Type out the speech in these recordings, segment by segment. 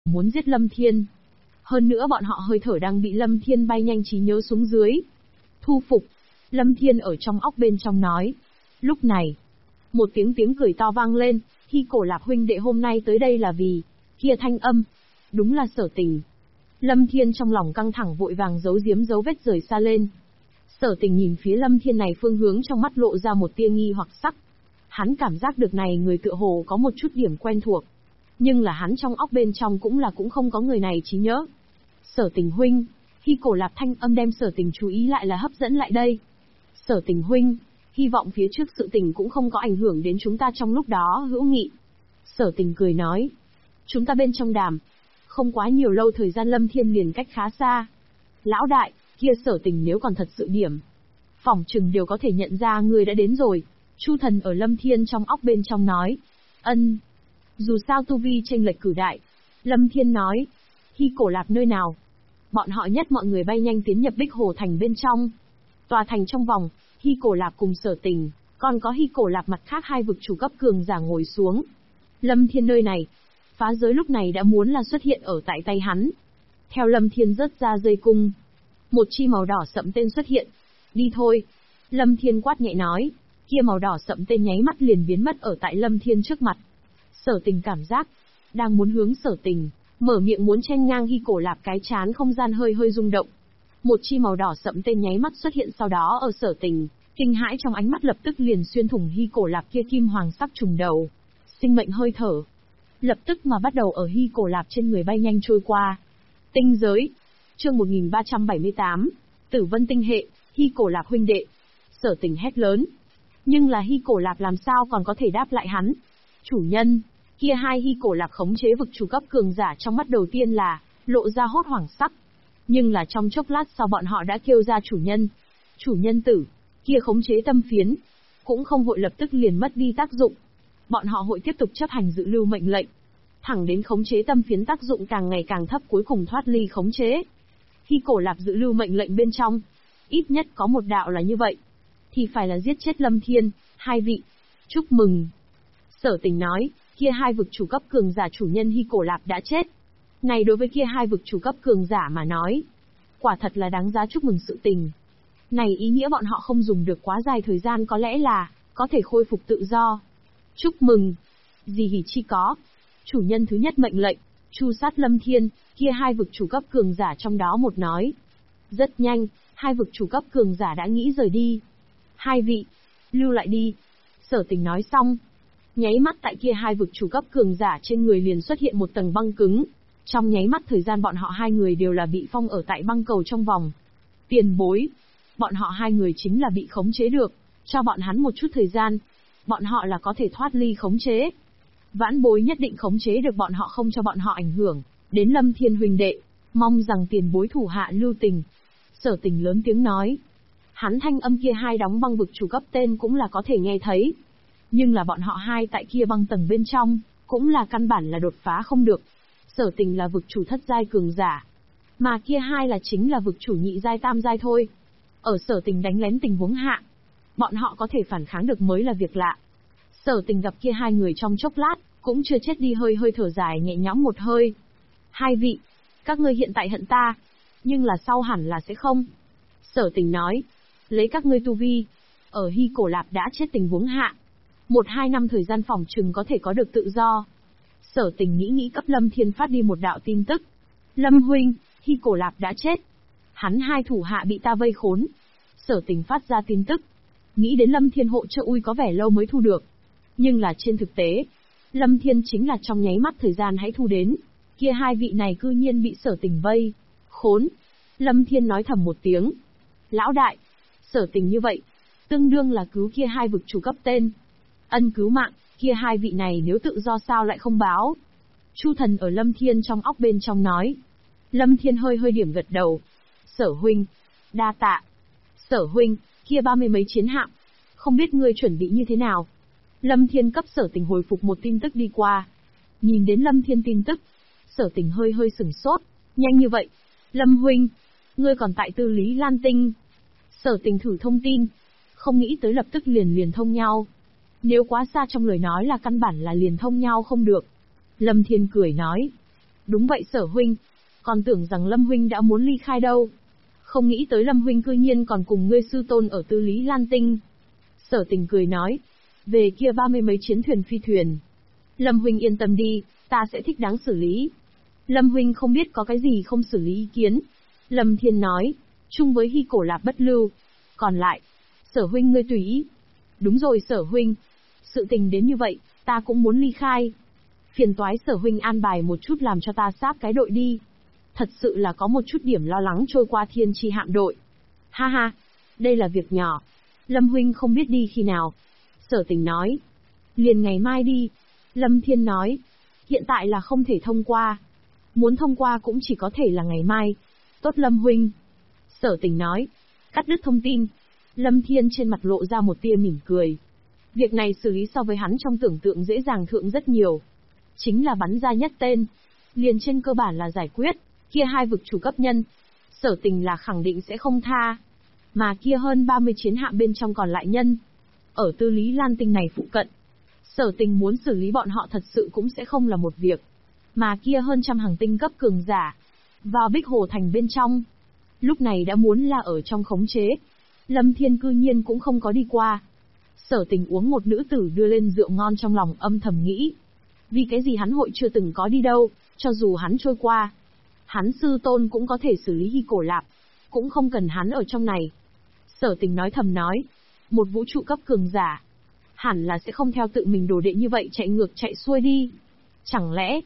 muốn giết Lâm Thiên. Hơn nữa bọn họ hơi thở đang bị Lâm Thiên bay nhanh trí nhớ xuống dưới. Thu phục. Lâm Thiên ở trong óc bên trong nói. Lúc này, một tiếng cười to vang lên, Hy Cổ Lạp huynh đệ hôm nay tới đây là vì kia thanh âm. Đúng là Sở Tình. Lâm Thiên trong lòng căng thẳng vội vàng giấu giếm dấu vết rời xa lên. Sở Tình nhìn phía Lâm Thiên này phương hướng trong mắt lộ ra một tia nghi hoặc sắc. Hắn cảm giác được này người tựa hồ có một chút điểm quen thuộc. Nhưng là hắn trong óc bên trong cũng không có người này trí nhớ. Sở Tình huynh, Hy Cổ Lạp thanh âm đem Sở Tình chú ý lại là hấp dẫn lại đây. Sở Tình huynh, hy vọng phía trước sự tình cũng không có ảnh hưởng đến chúng ta trong lúc đó hữu nghị. Sở Tình cười nói. Chúng ta bên trong đàm. Không quá nhiều lâu thời gian Lâm Thiên liền cách khá xa. Lão đại, kia Sở Tình nếu còn thật sự điểm. Phỏng chừng đều có thể nhận ra người đã đến rồi. Chu Thần ở Lâm Thiên trong óc bên trong nói. Ân. Dù sao tu vi chênh lệch cử đại. Lâm Thiên nói. Hy Cổ Lạp nơi nào? Bọn họ nhất mọi người bay nhanh tiến nhập Bích Hồ Thành bên trong. Tòa thành trong vòng, Hy Cổ Lạp cùng Sở Tình, còn có Hy Cổ Lạp mặt khác hai vực chủ cấp cường giả ngồi xuống. Lâm Thiên nơi này, phá giới lúc này đã muốn là xuất hiện ở tại tay hắn. Theo Lâm Thiên rớt ra dây cung, một chi màu đỏ sậm tên xuất hiện. Đi thôi. Lâm Thiên quát nhẹ nói, kia màu đỏ sậm tên nháy mắt liền biến mất ở tại Lâm Thiên trước mặt. Sở Tình cảm giác, đang muốn hướng Sở Tình, mở miệng muốn chen ngang Hy Cổ Lạp cái chán không gian hơi hơi rung động. Một chi màu đỏ sậm tên nháy mắt xuất hiện sau đó ở Sở Tình, kinh hãi trong ánh mắt lập tức liền xuyên thủng Hy Cổ Lạp kia kim hoàng sắc trùng đầu. Sinh mệnh hơi thở, lập tức mà bắt đầu ở Hy Cổ Lạp trên người bay nhanh trôi qua. Tinh giới, chương 1378, Tử Vân tinh hệ, Hy Cổ Lạp huynh đệ. Sở Tình hét lớn. Nhưng là Hy Cổ Lạp làm sao còn có thể đáp lại hắn? Chủ nhân, kia hai Hy Cổ Lạp khống chế vực chủ cấp cường giả trong mắt đầu tiên là lộ ra hốt hoảng sắc. Nhưng là trong chốc lát sau bọn họ đã kêu ra chủ nhân. Chủ nhân tử, kia khống chế tâm phiến, cũng không vội lập tức liền mất đi tác dụng. Bọn họ hội tiếp tục chấp hành dự lưu mệnh lệnh. Thẳng đến khống chế tâm phiến tác dụng càng ngày càng thấp cuối cùng thoát ly khống chế. Hy Cổ Lạp dự lưu mệnh lệnh bên trong, ít nhất có một đạo là như vậy. Thì phải là giết chết Lâm Thiên, hai vị. Chúc mừng. Sở Tình nói, kia hai vực chủ cấp cường giả chủ nhân Hy Cổ Lạp đã chết. Này đối với kia hai vực chủ cấp cường giả mà nói, quả thật là đáng giá chúc mừng sự tình. Này ý nghĩa bọn họ không dùng được quá dài thời gian có lẽ là có thể khôi phục tự do. Chúc mừng. Gì hỉ chi có. Chủ nhân thứ nhất mệnh lệnh, tru sát Lâm Thiên, kia hai vực chủ cấp cường giả trong đó một nói. Rất nhanh, hai vực chủ cấp cường giả đã nghĩ rời đi. Hai vị, lưu lại đi. Sở Tình nói xong. Nháy mắt tại kia hai vực chủ cấp cường giả trên người liền xuất hiện một tầng băng cứng. Trong nháy mắt thời gian bọn họ hai người đều là bị phong ở tại băng cầu trong vòng. Tiền bối. Bọn họ hai người chính là bị khống chế được. Cho bọn hắn một chút thời gian. Bọn họ là có thể thoát ly khống chế. Vãn bối nhất định khống chế được bọn họ không cho bọn họ ảnh hưởng đến Lâm Thiên huynh đệ. Mong rằng tiền bối thủ hạ lưu tình. Sở Tình lớn tiếng nói. Hắn thanh âm kia hai đóng băng vực chủ cấp tên cũng là có thể nghe thấy. Nhưng là bọn họ hai tại kia băng tầng bên trong, cũng là căn bản là đột phá không được. Sở Tình là vực chủ thất giai cường giả. Mà kia hai là chính là vực chủ nhị giai tam giai thôi. Ở Sở Tình đánh lén tình huống hạ, bọn họ có thể phản kháng được mới là việc lạ. Sở Tình gặp kia hai người trong chốc lát, cũng chưa chết đi hơi hơi thở dài nhẹ nhõm một hơi. Hai vị, các ngươi hiện tại hận ta, nhưng là sau hẳn là sẽ không. Sở Tình nói, lấy các ngươi tu vi, ở Hy Cổ Lạp đã chết tình huống hạ. 1-2 năm thời gian phòng trừng có thể có được tự do. Sở Tình nghĩ cấp Lâm Thiên phát đi một đạo tin tức. Lâm huynh, Hy Cổ Lạp đã chết. Hắn hai thủ hạ bị ta vây khốn. Sở Tình phát ra tin tức. Nghĩ đến Lâm Thiên hộ trợ có vẻ lâu mới thu được. Nhưng là trên thực tế, Lâm Thiên chính là trong nháy mắt thời gian hãy thu đến. Kia hai vị này cư nhiên bị Sở Tình vây khốn. Lâm Thiên nói thầm một tiếng. Lão đại, Sở Tình như vậy, tương đương là cứu kia hai vực chủ cấp tên. Ân cứu mạng, kia hai vị này nếu tự do sao lại không báo. Chu Thần ở Lâm Thiên trong óc bên trong nói. Lâm Thiên hơi hơi điểm gật đầu. Sở huynh, đa tạ. Sở huynh, kia 30 mấy chiến hạm, không biết ngươi chuẩn bị như thế nào. Lâm Thiên cấp Sở Tình hồi phục một tin tức đi qua. Nhìn đến Lâm Thiên tin tức, Sở Tình hơi hơi sửng sốt. Nhanh như vậy, Lâm huynh, ngươi còn tại Tư Lý Lan Tinh. Sở Tình thử thông tin, không nghĩ tới lập tức liền thông nhau. Nếu quá xa trong lời nói là căn bản là liền thông nhau không được. Lâm Thiên cười nói. Đúng vậy Sở huynh. Còn tưởng rằng Lâm huynh đã muốn ly khai đâu. Không nghĩ tới Lâm huynh cư nhiên còn cùng ngươi sư tôn ở Tư Lý Lan Tinh. Sở Tình cười nói. Về kia 30 mấy chiến thuyền phi thuyền. Lâm huynh yên tâm đi, ta sẽ thích đáng xử lý. Lâm huynh không biết có cái gì không xử lý ý kiến. Lâm Thiên nói. Chung với Hy Cổ Lạp bất lưu. Còn lại, Sở huynh ngươi tùy ý. Đúng rồi Sở huynh. Sự tình đến như vậy, ta cũng muốn ly khai. Phiền toái Sở huynh an bài một chút làm cho ta sáp cái đội đi. Thật sự là có một chút điểm lo lắng trôi qua thiên chi hạm đội. Ha ha, đây là việc nhỏ. Lâm huynh không biết đi khi nào. Sở Tình nói. Liền ngày mai đi. Lâm Thiên nói. Hiện tại là không thể thông qua. Muốn thông qua cũng chỉ có thể là ngày mai. Tốt Lâm huynh. Sở Tình nói. Cắt đứt thông tin. Lâm Thiên trên mặt lộ ra một tia mỉm cười. Việc này xử lý so với hắn trong tưởng tượng dễ dàng thượng rất nhiều. Chính là bắn ra nhất tên. Liền trên cơ bản là giải quyết. Kia hai vực chủ cấp nhân. Sở Tình là khẳng định sẽ không tha. Mà kia hơn 30 chiến hạm bên trong còn lại nhân. Ở Tư Lý Lan Tinh này phụ cận. Sở Tình muốn xử lý bọn họ thật sự cũng sẽ không là một việc. Mà kia hơn trăm hàng tinh cấp cường giả. Vào Bích Hồ Thành bên trong. Lúc này đã muốn là ở trong khống chế. Lâm Thiên cư nhiên cũng không có đi qua. Sở Tình uống một nữ tử đưa lên rượu ngon trong lòng âm thầm nghĩ. Vì cái gì hắn hội chưa từng có đi đâu, cho dù hắn trôi qua. Hắn sư tôn cũng có thể xử lý Hy Cổ Lạp. Cũng không cần hắn ở trong này. Sở Tình nói thầm nói. Một vũ trụ cấp cường giả. Hẳn là sẽ không theo tự mình đồ đệ như vậy chạy ngược chạy xuôi đi. Chẳng lẽ...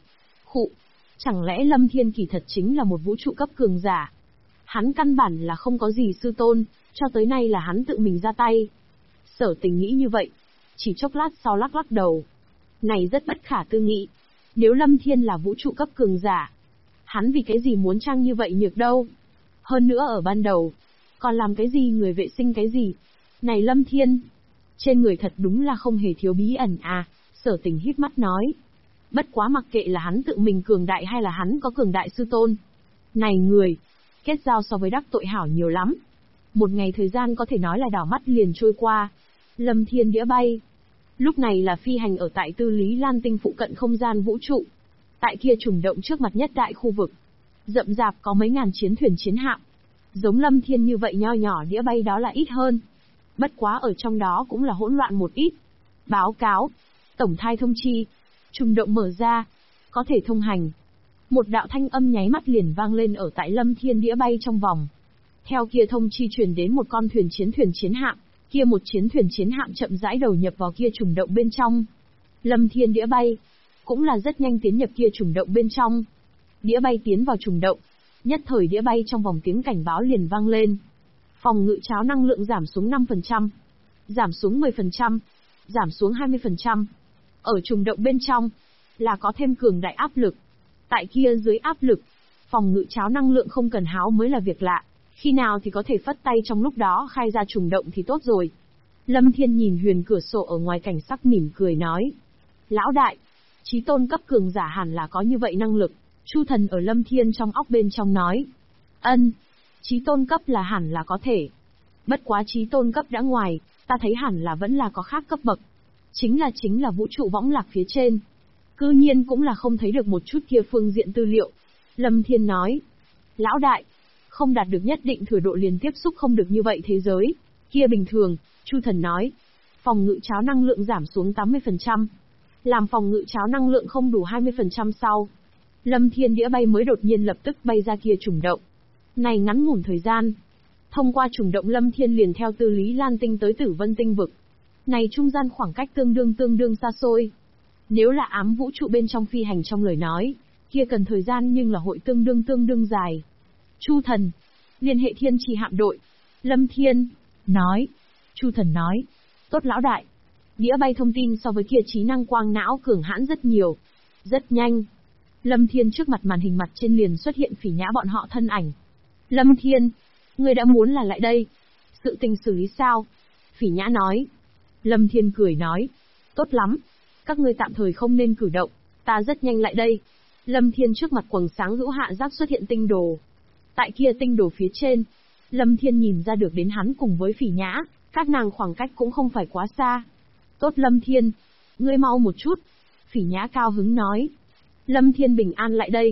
Chẳng lẽ Lâm Thiên kỳ thật chính là một vũ trụ cấp cường giả? Hắn căn bản là không có gì sư tôn, cho tới nay là hắn tự mình ra tay. Sở Tình nghĩ như vậy. Chỉ chốc lát sau lắc lắc đầu. Này rất bất khả tư nghị. Nếu Lâm Thiên là vũ trụ cấp cường giả, hắn vì cái gì muốn trang như vậy nhược đâu? Hơn nữa ở ban đầu, còn làm cái gì người vệ sinh cái gì? Này Lâm Thiên, trên người thật đúng là không hề thiếu bí ẩn à, Sở Tình híp mắt nói. Bất quá mặc kệ là hắn tự mình cường đại hay là hắn có cường đại sư tôn. Này người, kết giao so với đắc tội hảo nhiều lắm. Một ngày thời gian có thể nói là đảo mắt liền trôi qua. Lâm Thiên đĩa bay. Lúc này là phi hành ở tại Tư Lý Lan Tinh phụ cận không gian vũ trụ. Tại kia trùng động trước mặt nhất đại khu vực. Rậm rạp có mấy ngàn chiến thuyền chiến hạm. Giống Lâm Thiên như vậy nho nhỏ đĩa bay đó là ít hơn. Bất quá ở trong đó cũng là hỗn loạn một ít. Báo cáo. Tổng thai thông chi. Trùng động mở ra. Có thể thông hành. Một đạo thanh âm nháy mắt liền vang lên ở tại Lâm Thiên đĩa bay trong vòng. Theo kia thông chi truyền đến một con thuyền chiến hạm. Kia một chiến thuyền chiến hạm chậm rãi đầu nhập vào kia trùng động bên trong. Lâm Thiên đĩa bay. Cũng là rất nhanh tiến nhập kia trùng động bên trong. Đĩa bay tiến vào trùng động. Nhất thời đĩa bay trong vòng tiếng cảnh báo liền vang lên. Phòng ngự cháo năng lượng giảm xuống 5%. Giảm xuống 10%. Giảm xuống 20%. Ở trùng động bên trong. Là có thêm cường đại áp lực. Tại kia dưới áp lực. Phòng ngự cháo năng lượng không cần háo mới là việc lạ. Khi nào thì có thể phất tay trong lúc đó khai ra trùng động thì tốt rồi. Lâm Thiên nhìn huyền cửa sổ ở ngoài cảnh sắc mỉm cười nói. Lão đại, chí tôn cấp cường giả hẳn là có như vậy năng lực. Chu Thần ở Lâm Thiên trong óc bên trong nói. Ân, chí tôn cấp là hẳn là có thể. Bất quá chí tôn cấp đã ngoài, ta thấy hẳn là vẫn là có khác cấp bậc. Chính là vũ trụ võng lạc phía trên. Cư nhiên cũng là không thấy được một chút kia phương diện tư liệu. Lâm Thiên nói. Lão đại, không đạt được nhất định thừa độ liền tiếp xúc không được như vậy thế giới. Kia bình thường, Chu Thần nói. Phòng ngự cháo năng lượng giảm xuống 80%. Làm phòng ngự cháo năng lượng không đủ 20% sau. Lâm Thiên đĩa bay mới đột nhiên lập tức bay ra kia trùng động. Này ngắn ngủn thời gian. Thông qua trùng động Lâm Thiên liền theo Tư Lý Lan Tinh tới Tử Vân Tinh vực. Này trung gian khoảng cách tương đương xa xôi. Nếu là ám vũ trụ bên trong phi hành trong lời nói, kia cần thời gian nhưng là hội tương đương dài. Chu Thần, liên hệ thiên trì hạm đội. Lâm Thiên, nói. Chu Thần nói. Tốt lão đại. Đĩa bay thông tin so với kia trí năng quang não cường hãn rất nhiều. Rất nhanh. Lâm Thiên trước mặt màn hình mặt trên liền xuất hiện Phỉ Nhã bọn họ thân ảnh. Lâm Thiên, ngươi đã muốn là lại đây. Sự tình xử lý sao? Phỉ Nhã nói. Lâm Thiên cười nói. Tốt lắm. Các ngươi tạm thời không nên cử động. Ta rất nhanh lại đây. Lâm Thiên trước mặt quầng sáng hữu hạ giác xuất hiện tinh đồ. Tại kia tinh đồ phía trên, Lâm Thiên nhìn ra được đến hắn cùng với Phỉ Nhã, các nàng khoảng cách cũng không phải quá xa. Tốt Lâm Thiên, ngươi mau một chút. Phỉ Nhã cao hứng nói. Lâm Thiên bình an lại đây.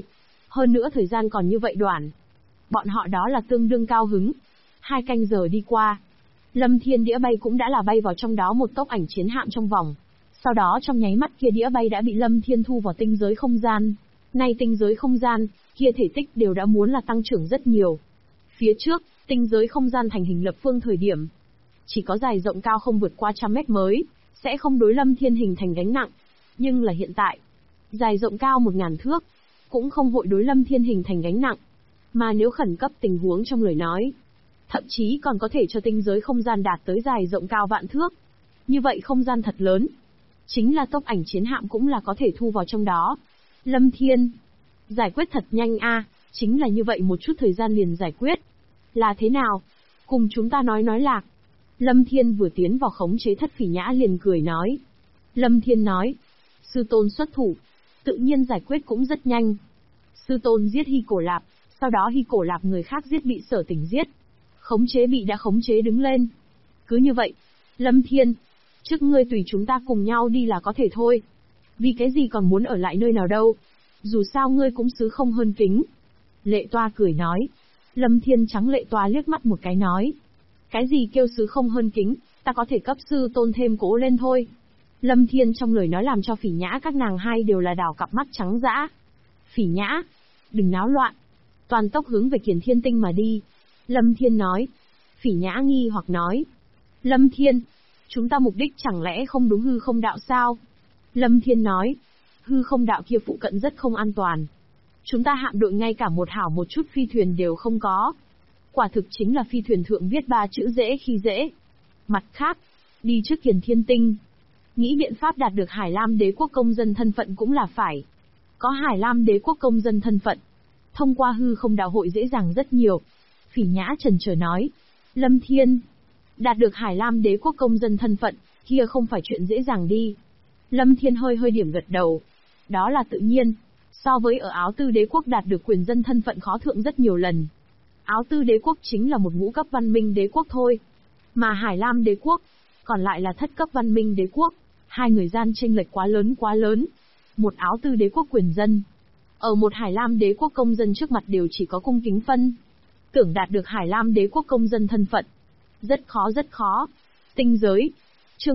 Hơn nữa thời gian còn như vậy đoạn. Bọn họ đó là tương đương cao hứng. 2 canh giờ đi qua. Lâm Thiên đĩa bay cũng đã là bay vào trong đó một tốc ảnh chiến hạm trong vòng. Sau đó trong nháy mắt kia đĩa bay đã bị Lâm Thiên thu vào tinh giới không gian. Nay tinh giới không gian, kia thể tích đều đã muốn là tăng trưởng rất nhiều. Phía trước, tinh giới không gian thành hình lập phương thời điểm. Chỉ có dài rộng cao không vượt qua 100 mét mới, sẽ không đối Lâm Thiên hình thành gánh nặng. Nhưng là hiện tại, dài rộng cao 1000 thước, cũng không hội đối Lâm Thiên hình thành gánh nặng. Mà nếu khẩn cấp tình huống trong lời nói, thậm chí còn có thể cho tinh giới không gian đạt tới dài rộng cao vạn thước. Như vậy không gian thật lớn. Chính là tốc ảnh chiến hạm cũng là có thể thu vào trong đó. Lâm Thiên, giải quyết thật nhanh a, chính là như vậy một chút thời gian liền giải quyết. Là thế nào? Cùng chúng ta nói lạc. Lâm Thiên vừa tiến vào khống chế Thất Phỉ Nhã liền cười nói. Lâm Thiên nói, sư tôn xuất thủ, tự nhiên giải quyết cũng rất nhanh. Sư tôn giết Hy Cổ Lạp, sau đó Hy Cổ Lạp người khác giết bị Sở Tỉnh giết. Khống chế bị đã khống chế đứng lên. Cứ như vậy, Lâm Thiên, trước ngươi tùy chúng ta cùng nhau đi là có thể thôi. Vì cái gì còn muốn ở lại nơi nào đâu? Dù sao ngươi cũng xứ không hơn kính. Lệ Toa cười nói. Lâm Thiên trắng Lệ Toa liếc mắt một cái nói. Cái gì kêu xứ không hơn kính, ta có thể cấp sư tôn thêm cố lên thôi. Lâm Thiên trong lời nói làm cho Phỉ Nhã các nàng hai đều là đảo cặp mắt trắng dã. Phỉ Nhã, đừng náo loạn. Toàn tốc hướng về Kiền Thiên Tinh mà đi. Lâm Thiên nói. Phỉ Nhã nghi hoặc nói. Lâm Thiên, chúng ta mục đích chẳng lẽ không đúng hư không đạo sao? Lâm Thiên nói. Hư không đạo kia phụ cận rất không an toàn. Chúng ta hạm đội ngay cả một hảo một chút phi thuyền đều không có. Quả thực chính là phi thuyền thượng viết 3 chữ dễ khi dễ. Mặt khác, đi trước Kiền Thiên Tinh. Nghĩ biện pháp đạt được Hải Lam đế quốc công dân thân phận cũng là phải. Có Hải Lam đế quốc công dân thân phận. Thông qua hư không đạo hội dễ dàng rất nhiều. Phỉ Nhã chần chờ nói. Lâm Thiên, đạt được Hải Lam đế quốc công dân thân phận, kia không phải chuyện dễ dàng đi. Lâm Thiên hơi điểm gật đầu. Đó là tự nhiên. So với ở Áo Tư đế quốc đạt được quyền dân thân phận khó thượng rất nhiều lần. Áo Tư đế quốc chính là một ngũ cấp văn minh đế quốc thôi. Mà Hải Lam đế quốc, còn lại là thất cấp văn minh đế quốc. Hai người gian chênh lệch quá lớn. Một Áo Tư đế quốc quyền dân. Ở một Hải Lam đế quốc công dân trước mặt đều chỉ có cung kính phân. Tưởng đạt được Hải Lam đế quốc công dân thân phận. Rất khó. Tinh giới. Chương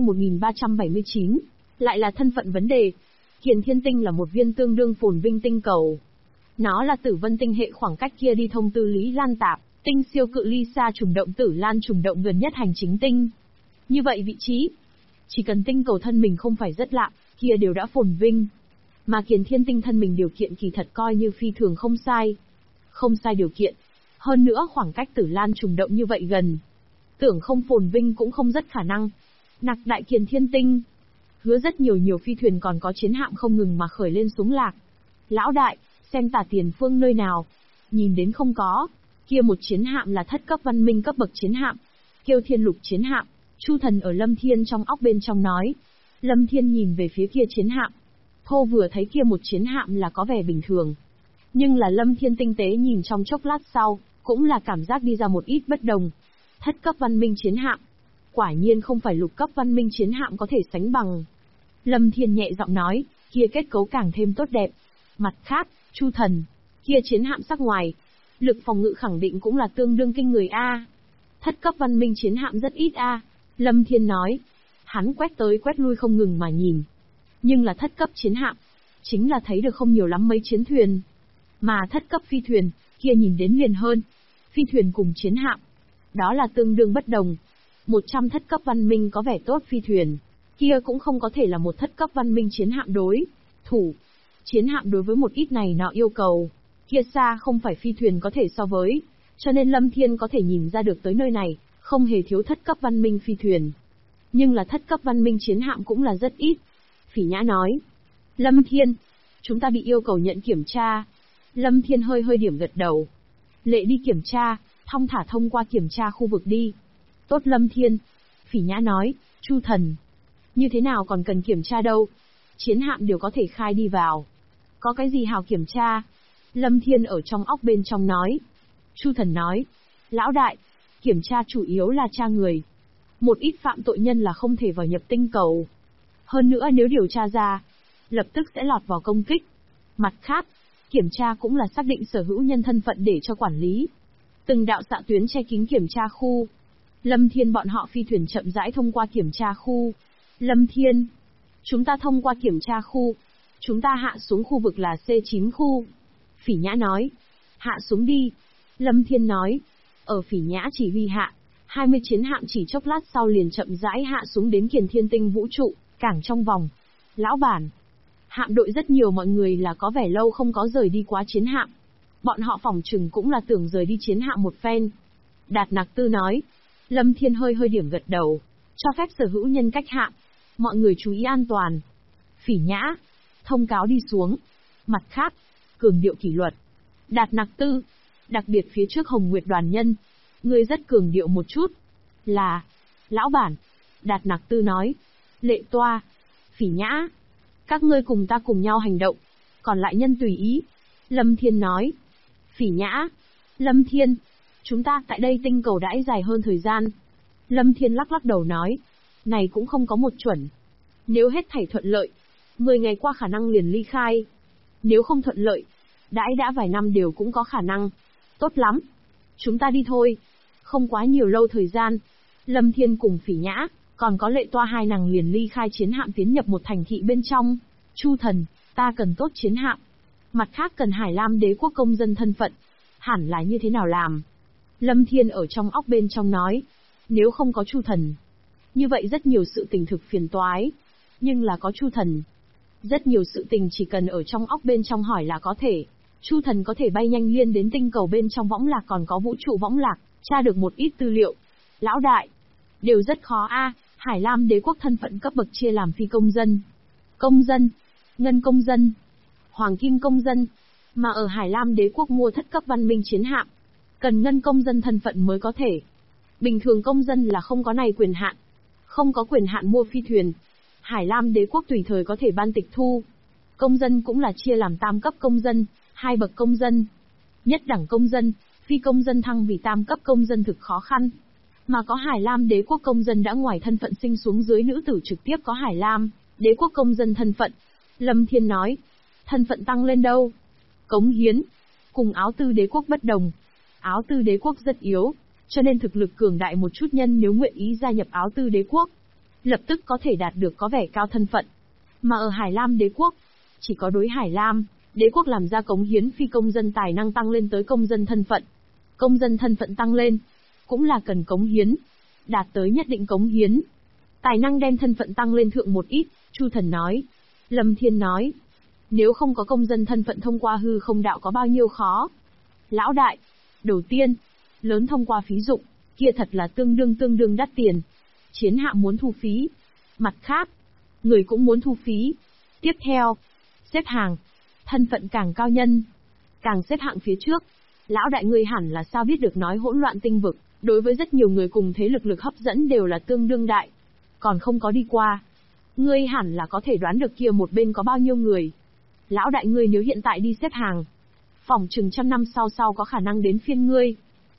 1379. Lại là thân phận vấn đề. Kiền Thiên Tinh là một viên tương đương phồn vinh tinh cầu. Nó là tử vân tinh hệ khoảng cách kia đi thông tư lý lan tạp, tinh siêu cự ly xa trùng động tử lan trùng động gần nhất hành chính tinh. Như vậy vị trí, chỉ cần tinh cầu thân mình không phải rất lạ, kia đều đã phồn vinh. Mà Kiền Thiên Tinh thân mình điều kiện kỳ thật coi như phi thường không sai. Không sai điều kiện. Hơn nữa khoảng cách tử lan trùng động như vậy gần. Tưởng không phồn vinh cũng không rất khả năng. Nặc đại Kiền Thiên Tinh. Hứa rất nhiều phi thuyền còn có chiến hạm không ngừng mà khởi lên xuống lạc. Lão đại, xem tả tiền phương nơi nào. Nhìn đến không có. Kia một chiến hạm là thất cấp văn minh cấp bậc chiến hạm. Kêu Thiên Lục chiến hạm. Chu Thần ở Lâm Thiên trong óc bên trong nói. Lâm Thiên nhìn về phía kia chiến hạm. Thô vừa thấy kia một chiến hạm là có vẻ bình thường. Nhưng là Lâm Thiên tinh tế nhìn trong chốc lát sau, cũng là cảm giác đi ra một ít bất đồng. Thất cấp văn minh chiến hạm. Quả nhiên không phải lục cấp văn minh chiến hạm có thể sánh bằng. Lâm Thiên nhẹ giọng nói, kia kết cấu càng thêm tốt đẹp. Mặt khác, Chu Thần, kia chiến hạm sắc ngoài, lực phòng ngự khẳng định cũng là tương đương kinh người a. Thất cấp văn minh chiến hạm rất ít a. Lâm Thiên nói. Hắn quét tới quét lui không ngừng mà nhìn. Nhưng là thất cấp chiến hạm, chính là thấy được không nhiều lắm mấy chiến thuyền. Mà thất cấp phi thuyền, kia nhìn đến liền hơn. Phi thuyền cùng chiến hạm, đó là tương đương bất đồng. 100 thất cấp văn minh có vẻ tốt phi thuyền, kia cũng không có thể là một thất cấp văn minh chiến hạm đối thủ. Chiến hạm đối với một ít này nọ yêu cầu, kia xa không phải phi thuyền có thể so với. Cho nên Lâm Thiên có thể nhìn ra được tới nơi này, không hề thiếu thất cấp văn minh phi thuyền. Nhưng là thất cấp văn minh chiến hạm cũng là rất ít. Phỉ Nhã nói. Lâm Thiên, chúng ta bị yêu cầu nhận kiểm tra. Lâm Thiên hơi điểm gật đầu. Lệ đi kiểm tra, thong thả thông qua kiểm tra khu vực đi. Tốt Lâm Thiên. Phỉ Nhã nói, Chu Thần. Như thế nào còn cần kiểm tra đâu. Chiến hạm đều có thể khai đi vào. Có cái gì hào kiểm tra? Lâm Thiên ở trong óc bên trong nói. Chu Thần nói. Lão đại, kiểm tra chủ yếu là tra người. Một ít phạm tội nhân là không thể vào nhập tinh cầu. Hơn nữa nếu điều tra ra, lập tức sẽ lọt vào công kích. Mặt khác, Kiểm tra cũng là xác định sở hữu nhân thân phận để cho quản lý. Từng đạo xạ tuyến che kín kiểm tra khu. Lâm Thiên bọn họ phi thuyền chậm rãi thông qua kiểm tra khu. Lâm Thiên. Chúng ta thông qua kiểm tra khu. Chúng ta hạ xuống khu vực là C9 khu. Phỉ Nhã nói. Hạ xuống đi. Lâm Thiên nói. Ở Phỉ Nhã chỉ huy hạ, 20 chiến hạm chỉ chốc lát sau liền chậm rãi hạ xuống đến Kiền Thiên Tinh vũ trụ, cảng trong vòng. Lão bản. Hạm đội rất nhiều mọi người là có vẻ lâu không có rời đi quá chiến hạm. Bọn họ phỏng chừng cũng là tưởng rời đi chiến hạm một phen. Đạt Nặc Tư nói. Lâm Thiên hơi điểm gật đầu. Cho phép sở hữu nhân cách hạm. Mọi người chú ý an toàn. Phỉ Nhã. Thông cáo đi xuống. Mặt khác. Cường điệu kỷ luật. Đạt Nặc Tư. Đặc biệt phía trước Hồng Nguyệt đoàn nhân. Ngươi rất cường điệu một chút. Là. Lão bản. Đạt Nặc Tư nói. Lệ Toa. Phỉ Nhã. Các ngươi cùng ta cùng nhau hành động. Còn lại nhân tùy ý. Lâm Thiên nói. Phỉ Nhã. Lâm Thiên. Chúng ta tại đây tinh cầu đãi dài hơn thời gian. Lâm Thiên lắc đầu nói. Này cũng không có một chuẩn. Nếu hết thảy thuận lợi, 10 ngày qua khả năng liền ly khai. Nếu không thuận lợi, đãi đã vài năm đều cũng có khả năng. Tốt lắm. Chúng ta đi thôi. Không quá nhiều lâu thời gian. Lâm Thiên cùng Phỉ Nhã, còn có Lệ Toa hai nàng liền ly khai chiến hạm tiến nhập một thành thị bên trong. Chu thần, ta cần tốt chiến hạm. Mặt khác cần Hải Lam đế quốc công dân thân phận. Hẳn là như thế nào làm? Lâm Thiên ở trong óc bên trong nói. Nếu không có Chu thần, như vậy rất nhiều sự tình thực phiền toái. Nhưng là có Chu thần, rất nhiều sự tình chỉ cần ở trong óc bên trong hỏi là có thể. Chu thần có thể bay nhanh liên đến tinh cầu bên trong võng lạc còn có vũ trụ võng lạc, tra được một ít tư liệu. Lão đại, đều rất khó a. Hải Lam đế quốc thân phận cấp bậc chia làm phi công dân, ngân công dân, hoàng kim công dân. Mà ở Hải Lam đế quốc mua thất cấp văn minh chiến hạm, cần ngân công dân thân phận mới có thể. Bình thường công dân là không có này quyền hạn. Không có quyền hạn mua phi thuyền. Hải Lam đế quốc tùy thời có thể ban tịch thu. Công dân cũng là chia làm tam cấp công dân, 2 bậc công dân, nhất đẳng công dân, phi công dân thăng vì tam cấp công dân thực khó khăn. Mà có Hải Lam đế quốc công dân đã ngoài thân phận sinh xuống dưới nữ tử trực tiếp có Hải Lam đế quốc công dân thân phận. Lâm Thiên nói, thân phận tăng lên đâu? Cống hiến. Cùng Áo Tư đế quốc bất đồng. Áo Tư đế quốc rất yếu, cho nên thực lực cường đại một chút nhân nếu nguyện ý gia nhập Áo Tư đế quốc, lập tức có thể đạt được có vẻ cao thân phận. Mà ở Hải Lam đế quốc, chỉ có đối Hải Lam đế quốc làm ra cống hiến phi công dân tài năng tăng lên tới công dân thân phận. Công dân thân phận tăng lên, cũng là cần cống hiến. Đạt tới nhất định cống hiến, tài năng đem thân phận tăng lên thượng một ít, Chu thần nói. Lâm Thiên nói, nếu không có công dân thân phận thông qua hư không đạo có bao nhiêu khó? Lão đại, đầu tiên, lớn thông qua phí dụng, kia thật là tương đương đắt tiền. Chiến hạm muốn thu phí. Mặt khác, người cũng muốn thu phí. Tiếp theo, xếp hàng. Thân phận càng cao nhân, càng xếp hạng phía trước. Lão đại ngươi hẳn là sao biết được nói hỗn loạn tinh vực, đối với rất nhiều người cùng thế lực hấp dẫn đều là tương đương đại. Còn không có đi qua. Ngươi hẳn là có thể đoán được kia một bên có bao nhiêu người. Lão đại ngươi nếu hiện tại đi xếp hàng, phỏng chừng 100 năm sau có khả năng đến phiên ngươi.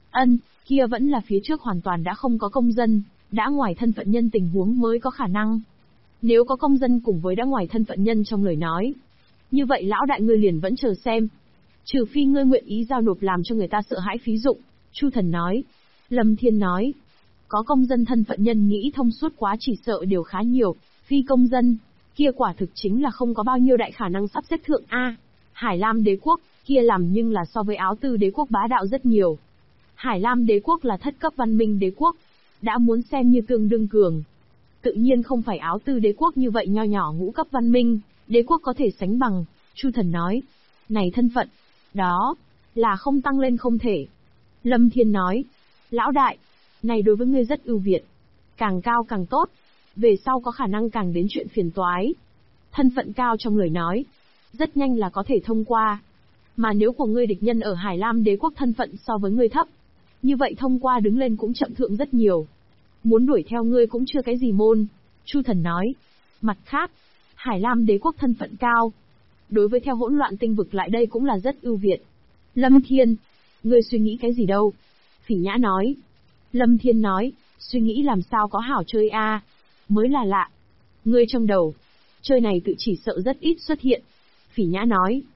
Kia vẫn là phía trước hoàn toàn đã không có công dân, đã ngoài thân phận nhân tình huống mới có khả năng. Nếu có công dân cùng với đã ngoài thân phận nhân trong lời nói, như vậy lão đại ngươi liền vẫn chờ xem. Trừ phi ngươi nguyện ý giao nộp làm cho người ta sợ hãi phí dụng, Chu thần nói. Lâm Thiên nói, có công dân thân phận nhân nghĩ thông suốt quá chỉ sợ điều khá nhiều, phi công dân, kia quả thực chính là không có bao nhiêu đại khả năng sắp xếp thượng A. Hải Lam đế quốc, kia làm nhưng là so với Áo Tư đế quốc bá đạo rất nhiều. Hải Lam đế quốc là thất cấp văn minh đế quốc, đã muốn xem như tương đương cường. Tự nhiên không phải Áo Tư đế quốc như vậy nho nhỏ ngũ cấp văn minh, đế quốc có thể sánh bằng, Chu thần nói. Này thân phận, đó, là không tăng lên không thể. Lâm Thiên nói, lão đại, này đối với ngươi rất ưu việt. Càng cao càng tốt, về sau có khả năng càng đến chuyện phiền toái. Thân phận cao trong lời nói, rất nhanh là có thể thông qua. Mà nếu của ngươi địch nhân ở Hải Lam đế quốc thân phận so với ngươi thấp, như vậy thông qua đứng lên cũng chậm thượng rất nhiều. Muốn đuổi theo ngươi cũng chưa cái gì môn, Chu thần nói. Mặt khác, Hải Lam đế quốc thân phận cao, đối với theo hỗn loạn tinh vực lại đây cũng là rất ưu việt. Lâm Thiên, ngươi suy nghĩ cái gì đâu? Phỉ Nhã nói. Lâm Thiên nói, suy nghĩ làm sao có hảo chơi a, mới là lạ. Ngươi trong đầu, chơi này tự chỉ sợ rất ít xuất hiện. Phỉ Nhã nói,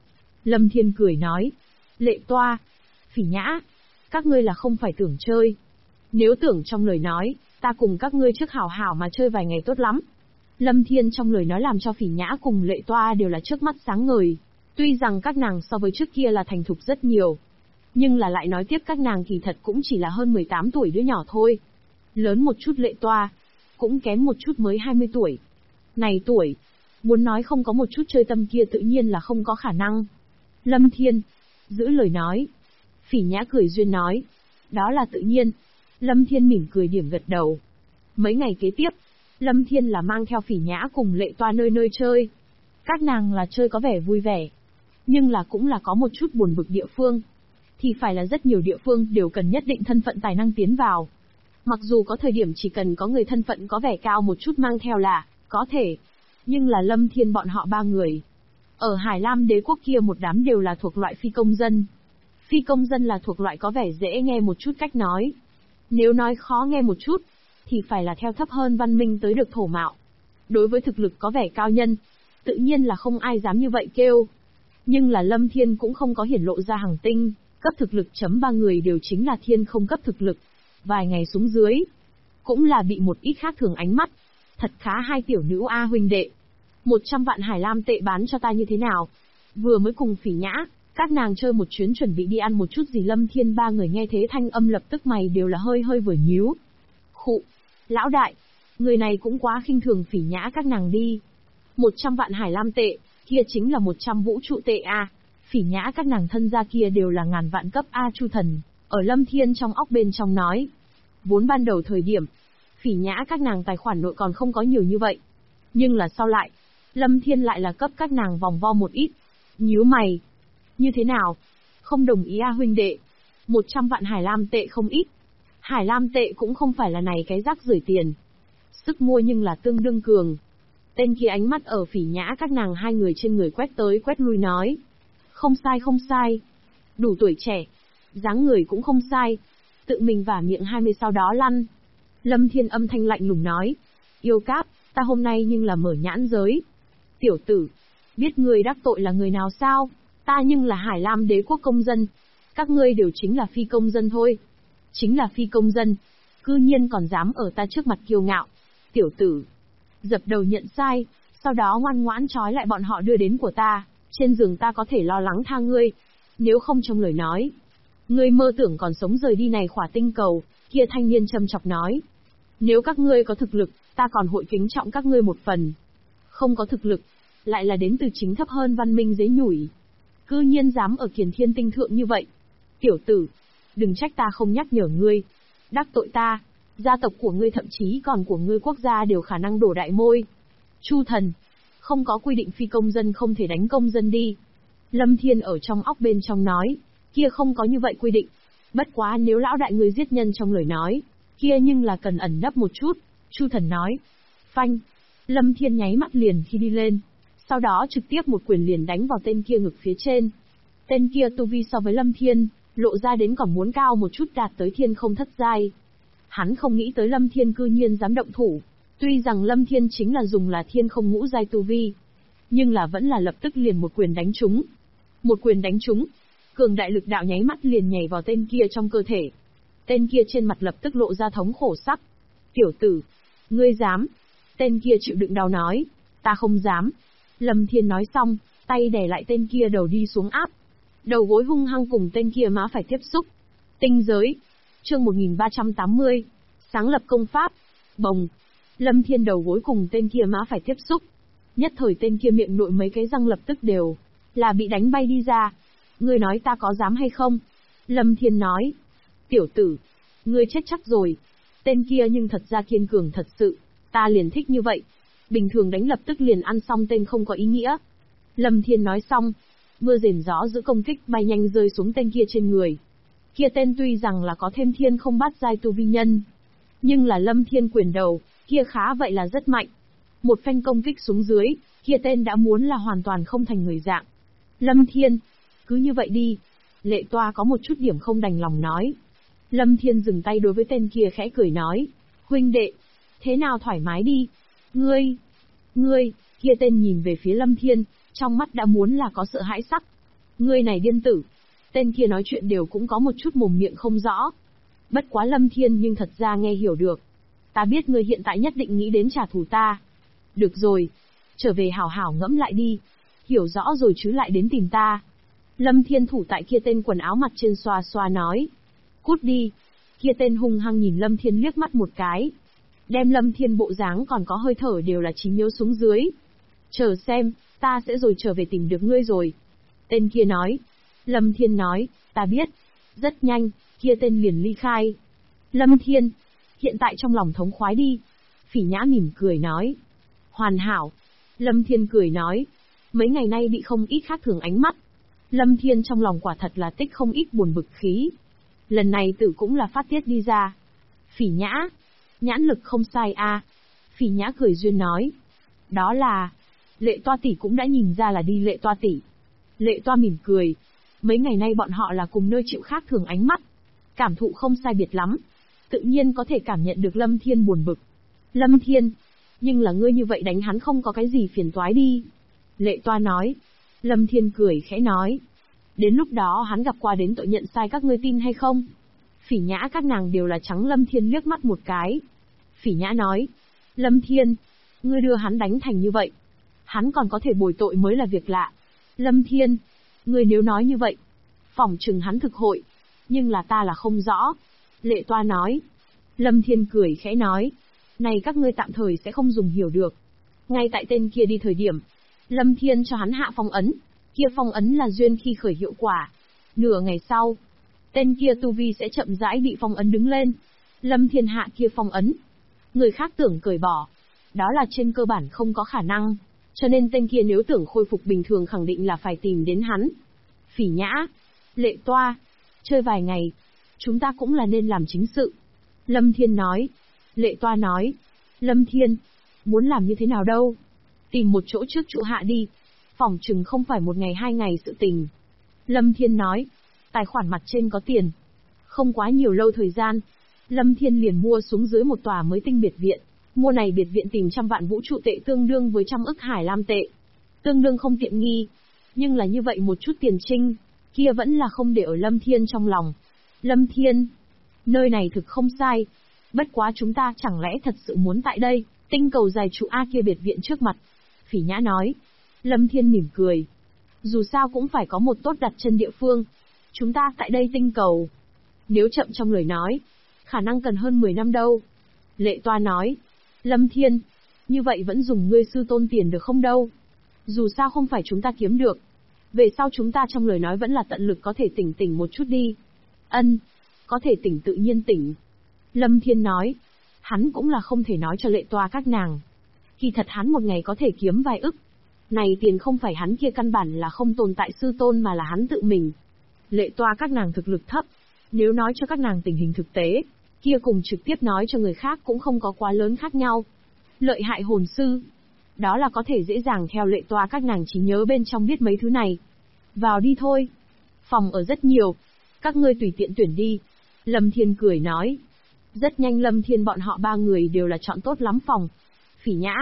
Lâm Thiên cười nói. Lệ Toa, Phỉ Nhã, các ngươi là không phải tưởng chơi. Nếu tưởng trong lời nói, ta cùng các ngươi trước hảo hảo mà chơi vài ngày tốt lắm. Lâm Thiên trong lời nói làm cho Phỉ Nhã cùng Lệ Toa đều là trước mắt sáng ngời. Tuy rằng các nàng so với trước kia là thành thục rất nhiều, nhưng là lại nói tiếp các nàng kỳ thật cũng chỉ là hơn 18 tuổi đứa nhỏ thôi. Lớn một chút Lệ Toa, cũng kém một chút mới 20 tuổi. Này tuổi, muốn nói không có một chút chơi tâm kia tự nhiên là không có khả năng. Lâm Thiên, giữ lời nói. Phỉ Nhã cười duyên nói. Đó là tự nhiên. Lâm Thiên mỉm cười điểm gật đầu. Mấy ngày kế tiếp, Lâm Thiên là mang theo Phỉ Nhã cùng Lệ Toa nơi nơi chơi. Các nàng là chơi có vẻ vui vẻ, nhưng là cũng là có một chút buồn bực địa phương. Thì phải là rất nhiều địa phương đều cần nhất định thân phận tài năng tiến vào. Mặc dù có thời điểm chỉ cần có người thân phận có vẻ cao một chút mang theo là có thể, nhưng là Lâm Thiên bọn họ ba người. Ở Hải Lam đế quốc kia một đám đều là thuộc loại phi công dân. Phi công dân là thuộc loại có vẻ dễ nghe một chút cách nói. Nếu nói khó nghe một chút, thì phải là theo thấp hơn văn minh tới được thổ mạo. Đối với thực lực có vẻ cao nhân, tự nhiên là không ai dám như vậy kêu. Nhưng là Lâm Thiên cũng không có hiển lộ ra hàng tinh, cấp thực lực chấm ba người đều chính là thiên không cấp thực lực. Vài ngày xuống dưới, cũng là bị một ít khác thường ánh mắt. Thật khá hai tiểu nữ A huynh đệ. 100 vạn Hải Lam tệ bán cho ta như thế nào? Vừa mới cùng Phỉ Nhã, các nàng chơi một chuyến chuẩn bị đi ăn một chút gì. Lâm Thiên ba người nghe thế thanh âm lập tức mày đều là hơi hơi vừa nhíu. Khụ, lão đại, người này cũng quá khinh thường Phỉ Nhã các nàng đi. 100 vạn Hải Lam tệ, kia chính là 100 vũ trụ tệ A. Phỉ Nhã các nàng thân gia kia đều là ngàn vạn cấp A Chu Thần. Ở Lâm Thiên trong óc bên trong nói. Vốn ban đầu thời điểm, Phỉ Nhã các nàng tài khoản nội còn không có nhiều như vậy. Nhưng là sau lại, Lâm Thiên lại là cấp các nàng vòng vo một ít. Nhíu mày. Như thế nào? Không đồng ý A huynh đệ. 100 vạn Hải Lam tệ không ít. Hải Lam tệ cũng không phải là này cái rác rưởi tiền. Sức mua nhưng là tương đương cường. Tên kia ánh mắt ở Phỉ Nhã các nàng hai người trên người quét tới quét lui nói. Không sai không sai. Đủ tuổi trẻ. Dáng người cũng không sai. Tự mình vả miệng 20 sau đó lăn. Lâm Thiên âm thanh lạnh lùng nói. Yêu Cáp, ta hôm nay nhưng là mở nhãn giới. Tiểu tử, biết người đắc tội là người nào sao? Ta nhưng là Hải Lam đế quốc công dân. Các ngươi đều chính là phi công dân thôi. Chính là phi công dân. Cư nhiên còn dám ở ta trước mặt kiêu ngạo. Tiểu tử, dập đầu nhận sai, sau đó ngoan ngoãn trói lại bọn họ đưa đến của ta. Trên giường ta có thể lo lắng tha ngươi. Nếu không trong lời nói, ngươi mơ tưởng còn sống rời đi này khỏa tinh cầu. Kia thanh niên châm chọc nói. Nếu các ngươi có thực lực, ta còn hội kính trọng các ngươi một phần. Không có thực lực, lại là đến từ chính thấp hơn văn minh dễ nhủi. Cư nhiên dám ở Kiền Thiên tinh thượng như vậy. Tiểu tử, đừng trách ta không nhắc nhở ngươi. Đắc tội ta, gia tộc của ngươi thậm chí còn của ngươi quốc gia đều khả năng đổ đại môi. Chu Thần, không có quy định phi công dân không thể đánh công dân đi. Lâm Thiên ở trong óc bên trong nói, kia không có như vậy quy định. Bất quá nếu lão đại người giết nhân trong lời nói, kia nhưng là cần ẩn nấp một chút. Chu Thần nói, phanh. Lâm Thiên nháy mắt liền khi đi lên. Sau đó trực tiếp một quyền liền đánh vào tên kia ngực phía trên. Tên kia tu vi so với Lâm Thiên, lộ ra đến còn muốn cao một chút đạt tới thiên không thất giai. Hắn không nghĩ tới Lâm Thiên cư nhiên dám động thủ. Tuy rằng Lâm Thiên chính là dùng là thiên không ngũ giai tu vi, nhưng là vẫn là lập tức liền một quyền đánh trúng. Một quyền đánh trúng, cường đại lực đạo nháy mắt liền nhảy vào tên kia trong cơ thể. Tên kia trên mặt lập tức lộ ra thống khổ sắc. Tiểu tử, ngươi dám? Tên kia chịu đựng đau nói, ta không dám. Lâm Thiên nói xong, tay đè lại tên kia đầu đi xuống áp. Đầu gối hung hăng cùng tên kia má phải tiếp xúc. Tinh giới. Chương 1380. Sáng lập công pháp. Bồng. Lâm Thiên đầu gối cùng tên kia má phải tiếp xúc. Nhất thời tên kia miệng nội mấy cái răng lập tức đều là bị đánh bay đi ra. Ngươi nói ta có dám hay không? Lâm Thiên nói. Tiểu tử, ngươi chết chắc rồi. Tên kia nhưng thật ra kiên cường thật sự. Ta liền thích như vậy. Bình thường đánh lập tức liền ăn xong tên không có ý nghĩa. Lâm Thiên nói xong, mưa rền gió giữ công kích bay nhanh rơi xuống tên kia trên người. Kia tên tuy rằng là có thêm thiên không bát giai tu vi nhân, nhưng là Lâm Thiên quyền đầu, kia khá vậy là rất mạnh. Một phen công kích xuống dưới, kia tên đã muốn là hoàn toàn không thành người dạng. Lâm Thiên, cứ như vậy đi. Lệ Toa có một chút điểm không đành lòng nói. Lâm Thiên dừng tay đối với tên kia khẽ cười nói. Huynh đệ, thế nào thoải mái đi. Ngươi, kia tên nhìn về phía Lâm Thiên, trong mắt đã muốn là có sợ hãi sắc. Ngươi này điên tử. Tên kia nói chuyện đều cũng có một chút mồm miệng không rõ. Bất quá Lâm Thiên nhưng thật ra nghe hiểu được. Ta biết ngươi hiện tại nhất định nghĩ đến trả thù ta. Được rồi. Trở về hảo hảo ngẫm lại đi. Hiểu rõ rồi chứ lại đến tìm ta. Lâm Thiên thủ tại kia tên quần áo mặt trên xoa xoa nói. Cút đi. Kia tên hung hăng nhìn Lâm Thiên liếc mắt một cái. Đem Lâm Thiên bộ dáng còn có hơi thở đều là trí nhớ xuống dưới. Chờ xem, ta sẽ rồi trở về tìm được ngươi rồi. Tên kia nói. Lâm Thiên nói, ta biết. Rất nhanh, kia tên liền ly khai. Lâm Thiên, hiện tại trong lòng thống khoái đi. Phỉ Nhã mỉm cười nói. Hoàn hảo. Lâm Thiên cười nói. Mấy ngày nay bị không ít khác thường ánh mắt. Lâm Thiên trong lòng quả thật là tích không ít buồn bực khí. Lần này tử cũng là phát tiết đi ra. Phỉ Nhã, nhãn lực không sai a. Phỉ Nhã cười duyên nói. Đó là, Lệ Toa tỷ cũng đã nhìn ra là đi Lệ Toa tỷ. Lệ Toa mỉm cười. Mấy ngày nay bọn họ là cùng nơi chịu khác thường ánh mắt. Cảm thụ không sai biệt lắm. Tự nhiên có thể cảm nhận được Lâm Thiên buồn bực. Lâm Thiên, nhưng là ngươi như vậy đánh hắn không có cái gì phiền toái đi. Lệ Toa nói. Lâm Thiên cười khẽ nói. Đến lúc đó hắn gặp qua đến tội nhận sai các ngươi tin hay không? Phỉ Nhã các nàng đều là trắng Lâm Thiên liếc mắt một cái. Phỉ Nhã nói. Lâm Thiên, ngươi đưa hắn đánh thành như vậy. Hắn còn có thể bồi tội mới là việc lạ. Lâm Thiên, ngươi nếu nói như vậy, phỏng chừng hắn thực hội. Nhưng là ta là không rõ. Lệ Toa nói. Lâm Thiên cười khẽ nói. Này các ngươi tạm thời sẽ không dùng hiểu được. Ngay tại tên kia đi thời điểm, Lâm Thiên cho hắn hạ phong ấn. Kia phong ấn là duyên khi khởi hiệu quả. Nửa ngày sau, tên kia tu vi sẽ chậm rãi bị phong ấn đứng lên. Lâm Thiên hạ kia phong ấn. Người khác tưởng cởi bỏ. Đó là trên cơ bản không có khả năng. Cho nên tên kia nếu tưởng khôi phục bình thường khẳng định là phải tìm đến hắn. Phỉ Nhã, Lệ Toa, chơi vài ngày. Chúng ta cũng là nên làm chính sự. Lâm Thiên nói. Lệ Toa nói. Lâm Thiên, muốn làm như thế nào đâu? Tìm một chỗ trước trụ hạ đi. Phỏng chừng không phải một ngày 2 ngày sự tình. Lâm Thiên nói. Tài khoản mặt trên có tiền. Không quá nhiều lâu thời gian. Lâm Thiên liền mua xuống dưới một tòa mới tinh biệt viện. Mua này biệt viện tìm 100 vạn vũ trụ tệ tương đương với 100 ức Hải Lam tệ. Tương đương không tiện nghi. Nhưng là như vậy một chút tiền trinh, kia vẫn là không để ở Lâm Thiên trong lòng. Lâm Thiên, nơi này thực không sai. Bất quá chúng ta chẳng lẽ thật sự muốn tại đây, tinh cầu dài trụ A kia biệt viện trước mặt. Phỉ Nhã nói. Lâm Thiên mỉm cười. Dù sao cũng phải có một tốt đặt chân địa phương. Chúng ta tại đây tinh cầu. Nếu chậm trong lời nói, khả năng cần hơn 10 năm đâu. Lệ Toa nói. Lâm Thiên, như vậy vẫn dùng ngươi sư tôn tiền được không đâu. Dù sao không phải chúng ta kiếm được. Về sau chúng ta trong lời nói vẫn là tận lực có thể tỉnh một chút đi. Ân, có thể tỉnh tự nhiên tỉnh. Lâm Thiên nói. Hắn cũng là không thể nói cho Lệ Toa các nàng. Kỳ thật hắn một ngày có thể kiếm vài ức. Này tiền không phải hắn kia căn bản là không tồn tại sư tôn mà là hắn tự mình. Lệ Toa các nàng thực lực thấp. Nếu nói cho các nàng tình hình thực tế, kia cùng trực tiếp nói cho người khác cũng không có quá lớn khác nhau. Lợi hại hồn sư. Đó là có thể dễ dàng theo Lệ Toa các nàng trí nhớ bên trong biết mấy thứ này. Vào đi thôi. Phòng ở rất nhiều. Các ngươi tùy tiện tuyển đi. Lâm Thiên cười nói. Rất nhanh Lâm Thiên bọn họ 3 người đều là chọn tốt lắm phòng. Phỉ Nhã,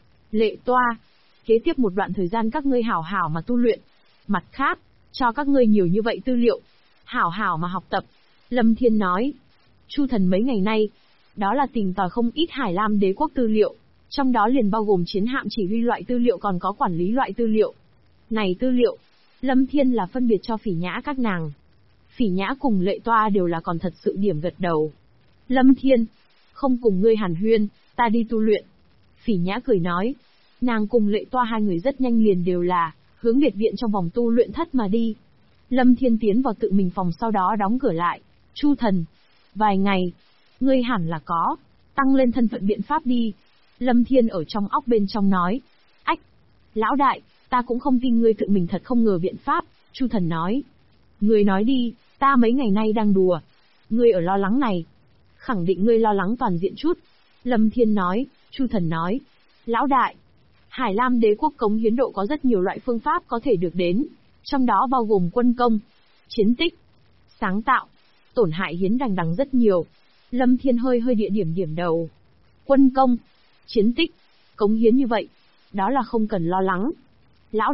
Lệ Toa, kế tiếp một đoạn thời gian các ngươi hảo hảo mà tu luyện. Mặt khác, cho các ngươi nhiều như vậy tư liệu. Hảo hảo mà học tập. Lâm Thiên nói. Chu Thần mấy ngày nay, đó là tìm tòi không ít Hải Lam đế quốc tư liệu. Trong đó liền bao gồm chiến hạm chỉ huy loại tư liệu còn có quản lý loại tư liệu. Này tư liệu, Lâm Thiên là phân biệt cho Phỉ Nhã các nàng. Phỉ Nhã cùng Lệ Toa đều là còn thật sự điểm gật đầu. Lâm Thiên, không cùng ngươi hàn huyên, ta đi tu luyện. Phỉ Nhã cười nói. Nàng cùng Lệ Toa 2 người rất nhanh liền đều là hướng biệt viện trong vòng tu luyện thất mà đi. Lâm Thiên tiến vào tự mình phòng sau đó đóng cửa lại. Chu Thần, vài ngày, ngươi hẳn là có tăng lên thân phận biện pháp đi. Lâm Thiên ở trong óc bên trong nói. Ách, lão đại, ta cũng không tin ngươi tự mình thật không ngờ biện pháp. Chu Thần nói. Ngươi nói đi, ta mấy ngày nay đang đùa. Ngươi ở lo lắng này. Khẳng định ngươi lo lắng toàn diện chút. Lâm Thiên nói. Chu Thần nói. Lão đại, Hải Lam đế quốc cống hiến độ có rất nhiều loại phương pháp có thể được đến. Trong đó bao gồm quân công, chiến tích, sáng tạo, tổn hại hiến đằng rất nhiều. Lâm Thiên hơi địa điểm đầu. Quân công, chiến tích, cống hiến như vậy, đó là không cần lo lắng. Lão đại,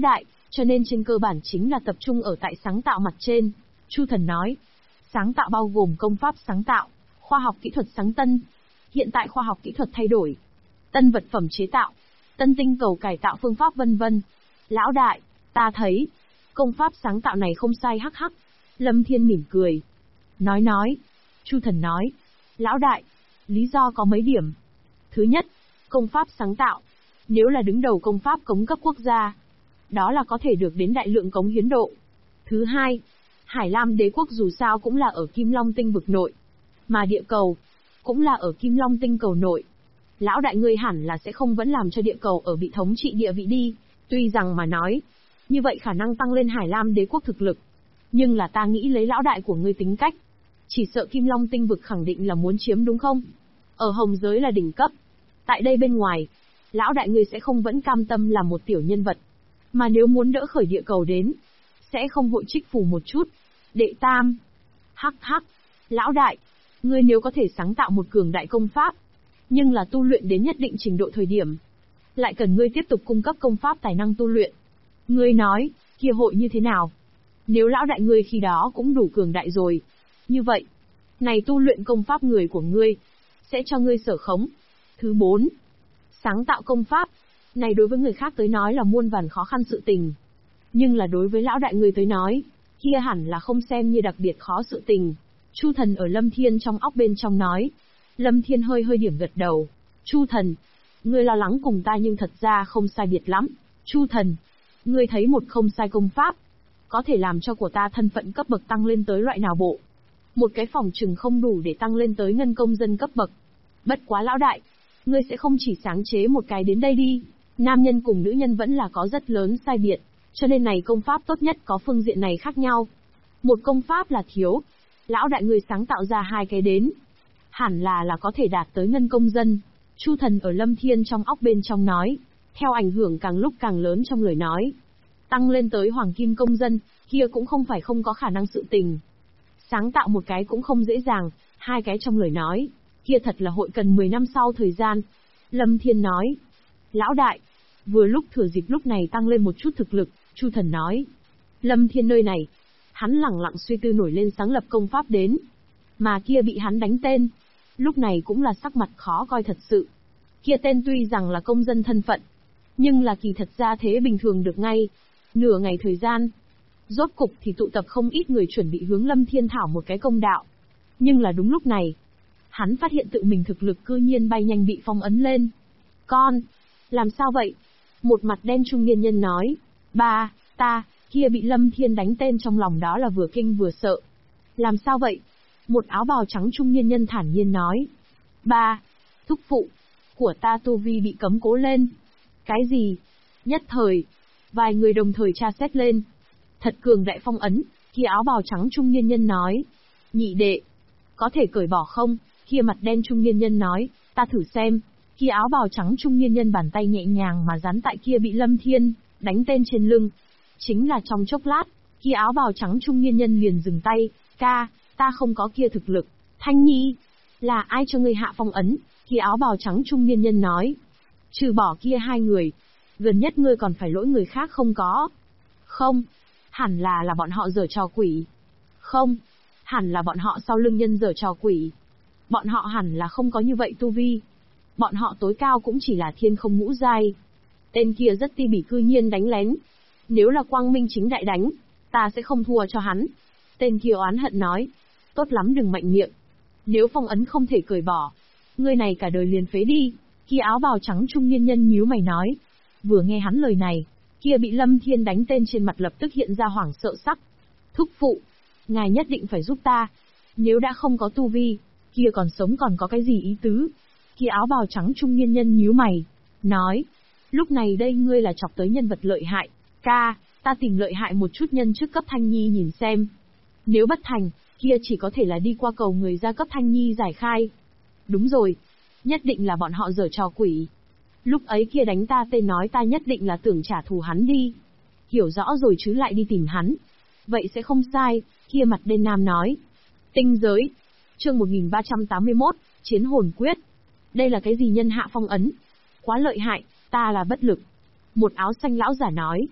cho nên trên cơ bản chính là tập trung ở tại sáng tạo mặt trên. Chu Thần nói, sáng tạo bao gồm công pháp sáng tạo, khoa học kỹ thuật sáng tân. Hiện tại khoa học kỹ thuật thay đổi, tân vật phẩm chế tạo, tân tinh cầu cải tạo phương pháp vân vân. Lão đại, ta thấy, công pháp sáng tạo này không sai hắc hắc. Lâm Thiên mỉm cười. Nói. Chu Thần nói, lão đại, lý do có mấy điểm. Thứ nhất, công pháp sáng tạo, nếu là đứng đầu công pháp cống cấp quốc gia, đó là có thể được đến đại lượng cống hiến độ. Thứ hai, Hải Lam đế quốc dù sao cũng là ở Kim Long tinh vực nội, mà địa cầu cũng là ở Kim Long tinh cầu nội. Lão đại ngươi hẳn là sẽ không vẫn làm cho địa cầu ở bị thống trị địa vị đi, tuy rằng mà nói, như vậy khả năng tăng lên Hải Lam đế quốc thực lực. Nhưng là ta nghĩ lấy lão đại của ngươi tính cách, chỉ sợ Kim Long tinh vực khẳng định là muốn chiếm đúng không? Ở hồng giới là đỉnh cấp. Tại đây bên ngoài, lão đại ngươi sẽ không vẫn cam tâm làm một tiểu nhân vật. Mà nếu muốn đỡ khởi địa cầu đến, sẽ không hội trích phù một chút. Đệ tam. Hắc, lão đại, ngươi nếu có thể sáng tạo một cường đại công pháp, nhưng là tu luyện đến nhất định trình độ thời điểm, lại cần ngươi tiếp tục cung cấp công pháp tài năng tu luyện. Ngươi nói, kia hội như thế nào? Nếu lão đại ngươi khi đó cũng đủ cường đại rồi, như vậy, này tu luyện công pháp người của ngươi, sẽ cho ngươi sở khống. Thứ 4. Sáng tạo công pháp, này đối với người khác tới nói là muôn vàn khó khăn sự tình. Nhưng là đối với lão đại ngươi tới nói, kia hẳn là không xem như đặc biệt khó sự tình. Chu Thần ở Lâm Thiên trong óc bên trong nói. Lâm Thiên hơi điểm gật đầu. Chu Thần, ngươi lo lắng cùng ta nhưng thật ra không sai biệt lắm. Chu Thần, ngươi thấy một không sai công pháp, có thể làm cho của ta thân phận cấp bậc tăng lên tới loại nào bộ? Một cái phòng trừng không đủ để tăng lên tới ngân công dân cấp bậc. Bất quá lão đại, ngươi sẽ không chỉ sáng chế một cái đến đây đi. Nam nhân cùng nữ nhân vẫn là có rất lớn sai biệt, cho nên này công pháp tốt nhất có phương diện này khác nhau. Một công pháp là thiếu, lão đại ngươi sáng tạo ra 2 cái đến, hẳn là có thể đạt tới ngân công dân. Chu Thần ở Lâm Thiên trong óc bên trong nói, theo ảnh hưởng càng lúc càng lớn trong lời nói. Tăng lên tới hoàng kim công dân, kia cũng không phải không có khả năng sự tình. Sáng tạo một cái cũng không dễ dàng, 2 cái trong lời nói, kia thật là hội cần 10 năm sau thời gian. Lâm Thiên nói, lão đại, vừa lúc thừa dịp lúc này tăng lên một chút thực lực. Chu Thần nói, Lâm Thiên nơi này, hắn lẳng lặng suy tư nổi lên sáng lập công pháp đến. Mà kia bị hắn đánh tên, lúc này cũng là sắc mặt khó coi thật sự. Kia tên tuy rằng là công dân thân phận, nhưng là kỳ thật ra thế bình thường được ngay. Nửa ngày thời gian, rốt cục thì tụ tập không ít người chuẩn bị hướng Lâm Thiên thảo một cái công đạo. Nhưng là đúng lúc này, hắn phát hiện tự mình thực lực cư nhiên bay nhanh bị phong ấn lên. Con, làm sao vậy? Một mặt đen trung niên nhân nói, ba, ta, kia bị Lâm Thiên đánh tên trong lòng đó là vừa kinh vừa sợ. Làm sao vậy? Một áo bào trắng trung niên nhân thản nhiên nói, ba, thúc phụ, của ta tu vi bị cấm cố lên. Cái gì? Nhất thời, vài người đồng thời tra xét lên. Thật cường đại phong ấn, kia áo bào trắng trung niên nhân nói. Nhị đệ, có thể cởi bỏ không? Kia mặt đen trung niên nhân nói, ta thử xem. Kia áo bào trắng trung niên nhân bàn tay nhẹ nhàng mà dán tại kia bị Lâm Thiên đánh tên trên lưng. Chính là trong chốc lát, kia áo bào trắng trung niên nhân liền dừng tay. Ca, ta không có kia thực lực. Thanh Nhi, là ai cho ngươi hạ phong ấn? Kia áo bào trắng trung niên nhân nói. Trừ bỏ kia 2 người, gần nhất ngươi còn phải lỗi người khác không có? Không, hẳn là bọn họ giở trò quỷ. Không, hẳn là bọn họ sau lưng nhân giở trò quỷ. Bọn họ hẳn là không có như vậy tu vi. Bọn họ tối cao cũng chỉ là thiên không ngũ giai. Tên kia rất ti bỉ cư nhiên đánh lén. Nếu là quang minh chính đại đánh, ta sẽ không thua cho hắn. Tên kia oán hận nói, tốt lắm đừng mạnh miệng. Nếu phong ấn không thể cởi bỏ, ngươi này cả đời liền phế đi. Kia áo bào trắng trung niên nhân nhíu mày nói. Vừa nghe hắn lời này, kia bị Lâm Thiên đánh tên trên mặt lập tức hiện ra hoảng sợ sắc. Thúc phụ, ngài nhất định phải giúp ta. Nếu đã không có tu vi, kia còn sống còn có cái gì ý tứ? Kia áo bào trắng trung niên nhân nhíu mày, nói. Lúc này đây ngươi là chọc tới nhân vật lợi hại. Ca, ta tìm lợi hại một chút nhân trước cấp Thanh Nhi nhìn xem. Nếu bất thành, kia chỉ có thể là đi qua cầu người ra cấp Thanh Nhi giải khai. Đúng rồi, nhất định là bọn họ giở trò quỷ. Lúc ấy kia đánh ta tên nói ta nhất định là tưởng trả thù hắn đi. Hiểu rõ rồi chứ lại đi tìm hắn. Vậy sẽ không sai, kia mặt đen nam nói. Tinh giới. Chương 1381, Chiến hồn quyết. Đây là cái gì nhân hạ phong ấn? Quá lợi hại, ta là bất lực. Một áo xanh lão giả nói.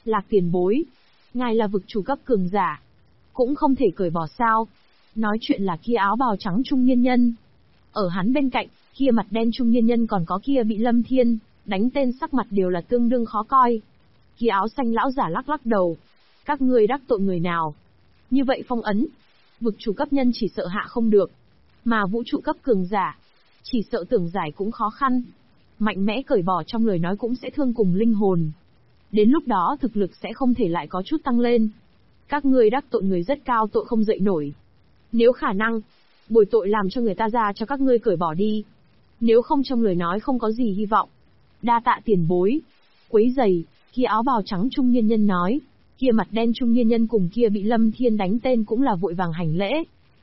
Lạc tiền bối. Ngài là vực chủ cấp cường giả. Cũng không thể cởi bỏ sao. Nói chuyện là kia áo bào trắng trung niên nhân. Ở hắn bên cạnh, kia mặt đen trung niên nhân còn có kia bị Lâm Thiên đánh tên, sắc mặt đều là tương đương khó coi. Kia áo xanh lão giả lắc lắc đầu. Các ngươi đắc tội người nào? Như vậy phong ấn, vực chủ cấp nhân chỉ sợ hạ không được. Mà vũ trụ cấp cường giả, chỉ sợ tưởng giải cũng khó khăn. Mạnh mẽ cởi bỏ trong lời nói cũng sẽ thương cùng linh hồn. Đến lúc đó thực lực sẽ không thể lại có chút tăng lên. Các ngươi đắc tội người rất cao, tội không dậy nổi. Nếu khả năng, bồi tội làm cho người ta ra cho các ngươi cởi bỏ đi. Nếu không trong lời nói không có gì hy vọng. Đa tạ tiền bối. Quấy giày, kia áo bào trắng trung niên nhân nói. Kia mặt đen trung niên nhân cùng kia bị Lâm Thiên đánh tên cũng là vội vàng hành lễ.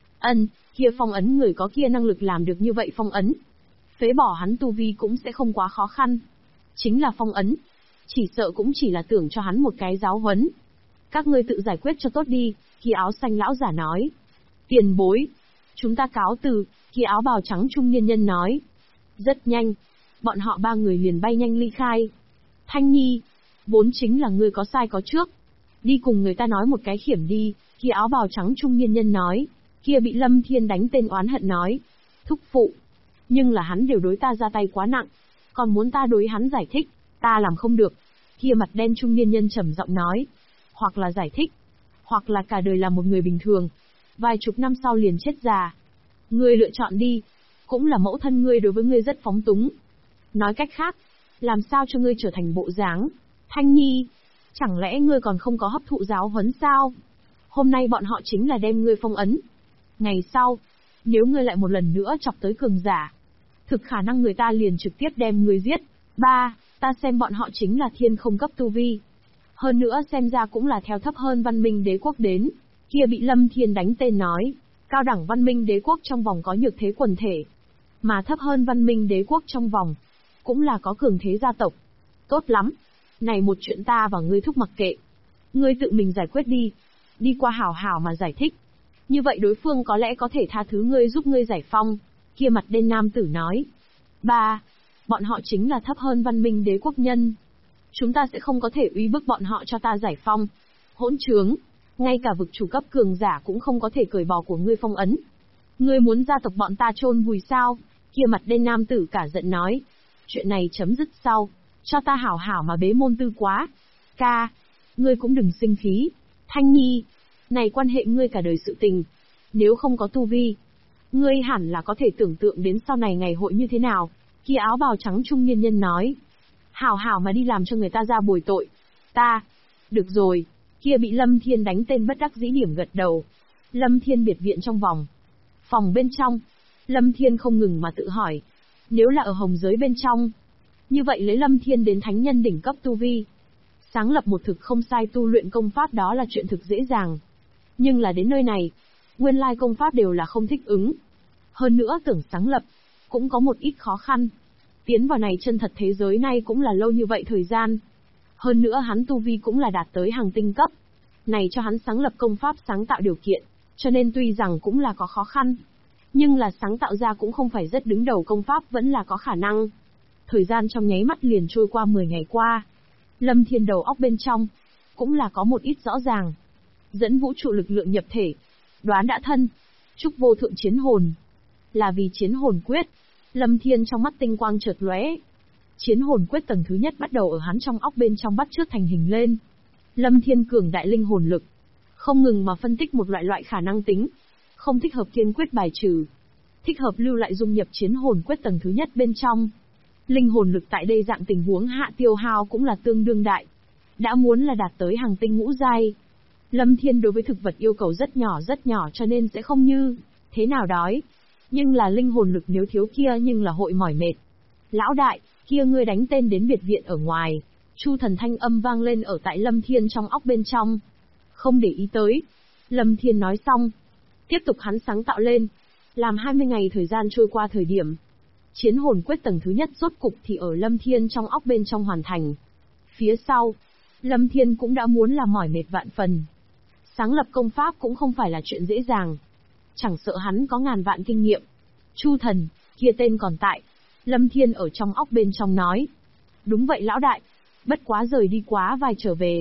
Kia phong ấn người có kia năng lực làm được như vậy phong ấn. Phế bỏ hắn tu vi cũng sẽ không quá khó khăn. Chính là phong ấn. Chỉ sợ cũng chỉ là tưởng cho hắn một cái giáo huấn. Các ngươi tự giải quyết cho tốt đi, kia áo xanh lão giả nói. Tiền bối. Chúng ta cáo từ, kia áo bào trắng trung niên nhân nói. Rất nhanh. Bọn họ ba người liền bay nhanh ly khai. Thanh Nhi. Vốn chính là ngươi có sai có trước. Đi cùng người ta nói một cái khiểm đi, kia áo bào trắng trung niên nhân nói. Kia bị Lâm Thiên đánh tên oán hận nói. Thúc phụ. Nhưng là hắn đều đối ta ra tay quá nặng. Còn muốn ta đối hắn giải thích, ta làm không được. Kia mặt đen trung niên nhân trầm giọng nói. Hoặc là giải thích, hoặc là cả đời là một người bình thường. Vài chục năm sau liền chết già. Ngươi lựa chọn đi. Cũng là mẫu thân ngươi đối với ngươi rất phóng túng. Nói cách khác, làm sao cho ngươi trở thành bộ dáng. Thanh Nhi, chẳng lẽ ngươi còn không có hấp thụ giáo huấn sao? Hôm nay bọn họ chính là đem ngươi phong ấn. Ngày sau, nếu ngươi lại một lần nữa chọc tới cường giả, thực khả năng người ta liền trực tiếp đem ngươi giết. Ta xem bọn họ chính là thiên không cấp tu vi. Hơn nữa xem ra cũng là theo thấp hơn văn minh đế quốc đến. Kia bị Lâm Thiên đánh tên nói, cao đẳng văn minh đế quốc trong vòng có nhược thế quần thể. Mà thấp hơn văn minh đế quốc trong vòng, cũng là có cường thế gia tộc. Tốt lắm. Này một chuyện ta và ngươi thúc mặc kệ. Ngươi tự mình giải quyết đi. Đi qua hảo hảo mà giải thích. Như vậy đối phương có lẽ có thể tha thứ ngươi, giúp ngươi giải phong. Kia mặt đen nam tử nói. Bọn họ chính là thấp hơn văn minh đế quốc nhân. Chúng ta sẽ không có thể uy bức bọn họ cho ta giải phong. Hỗn trướng. Ngay cả vực chủ cấp cường giả cũng không có thể cởi bỏ của ngươi phong ấn. Ngươi muốn gia tộc bọn ta chôn vùi sao? Kia mặt đen nam tử cả giận nói. Chuyện này chấm dứt sau. Cho ta hảo hảo mà bế môn tư quá. Ca. Ngươi cũng đừng sinh khí. Thanh Nhi. Này quan hệ ngươi cả đời sự tình. Nếu không có tu vi, ngươi hẳn là có thể tưởng tượng đến sau này ngày hội như thế nào. Kia áo bào trắng trung niên nhân nói. Hảo hảo mà đi làm cho người ta ra bồi tội. Được rồi. Kia bị Lâm Thiên đánh tên bất đắc dĩ điểm gật đầu. Lâm Thiên biệt viện trong vòng. Phòng bên trong. Lâm Thiên không ngừng mà tự hỏi. Nếu là ở hồng giới bên trong, như vậy lấy Lâm Thiên đến thánh nhân đỉnh cấp tu vi, sáng lập một thực không sai tu luyện công pháp đó là chuyện thực dễ dàng. Nhưng là đến nơi này, nguyên lai công pháp đều là không thích ứng. Hơn nữa tưởng sáng lập, cũng có một ít khó khăn. Tiến vào này chân thật thế giới này cũng là lâu như vậy thời gian. Hơn nữa hắn tu vi cũng là đạt tới hàng tinh cấp. Này cho hắn sáng lập công pháp sáng tạo điều kiện, cho nên tuy rằng cũng là có khó khăn, nhưng là sáng tạo ra cũng không phải rất đứng đầu công pháp vẫn là có khả năng. Thời gian trong nháy mắt liền trôi qua 10 ngày qua. Lâm Thiên đầu óc bên trong, cũng là có một ít rõ ràng. Dẫn vũ trụ lực lượng nhập thể, đoán đã thân, chúc vô thượng chiến hồn. Là vì chiến hồn quyết, Lâm Thiên trong mắt tinh quang chợt lóe. Chiến hồn quyết tầng thứ nhất bắt đầu ở hắn trong óc bên trong bắt chước thành hình lên. Lâm Thiên cường đại linh hồn lực, không ngừng mà phân tích một loại khả năng tính. Không thích hợp kiên quyết bài trừ, thích hợp lưu lại dung nhập chiến hồn quyết tầng thứ nhất bên trong. Linh hồn lực tại đây dạng tình huống hạ tiêu hao cũng là tương đương đại. Đã muốn là đạt tới hàng tinh ngũ giai. Lâm Thiên đối với thực vật yêu cầu rất nhỏ cho nên sẽ không như thế nào đói. Nhưng là linh hồn lực nếu thiếu kia nhưng là hội mỏi mệt. Lão đại, kia ngươi đánh tên đến biệt viện ở ngoài. Chu thần thanh âm vang lên ở tại Lâm Thiên trong óc bên trong. Không để ý tới. Lâm Thiên nói xong. Tiếp tục hắn sáng tạo lên. Làm 20 ngày thời gian trôi qua thời điểm. Chiến hồn quyết tầng thứ nhất rốt cục thì ở Lâm Thiên trong óc bên trong hoàn thành. Phía sau, Lâm Thiên cũng đã muốn là mỏi mệt vạn phần. Sáng lập công pháp cũng không phải là chuyện dễ dàng. Chẳng sợ hắn có ngàn vạn kinh nghiệm. Chu thần, kia tên còn tại. Lâm Thiên ở trong óc bên trong nói. Đúng vậy lão đại. Bất quá rời đi quá vài trở về.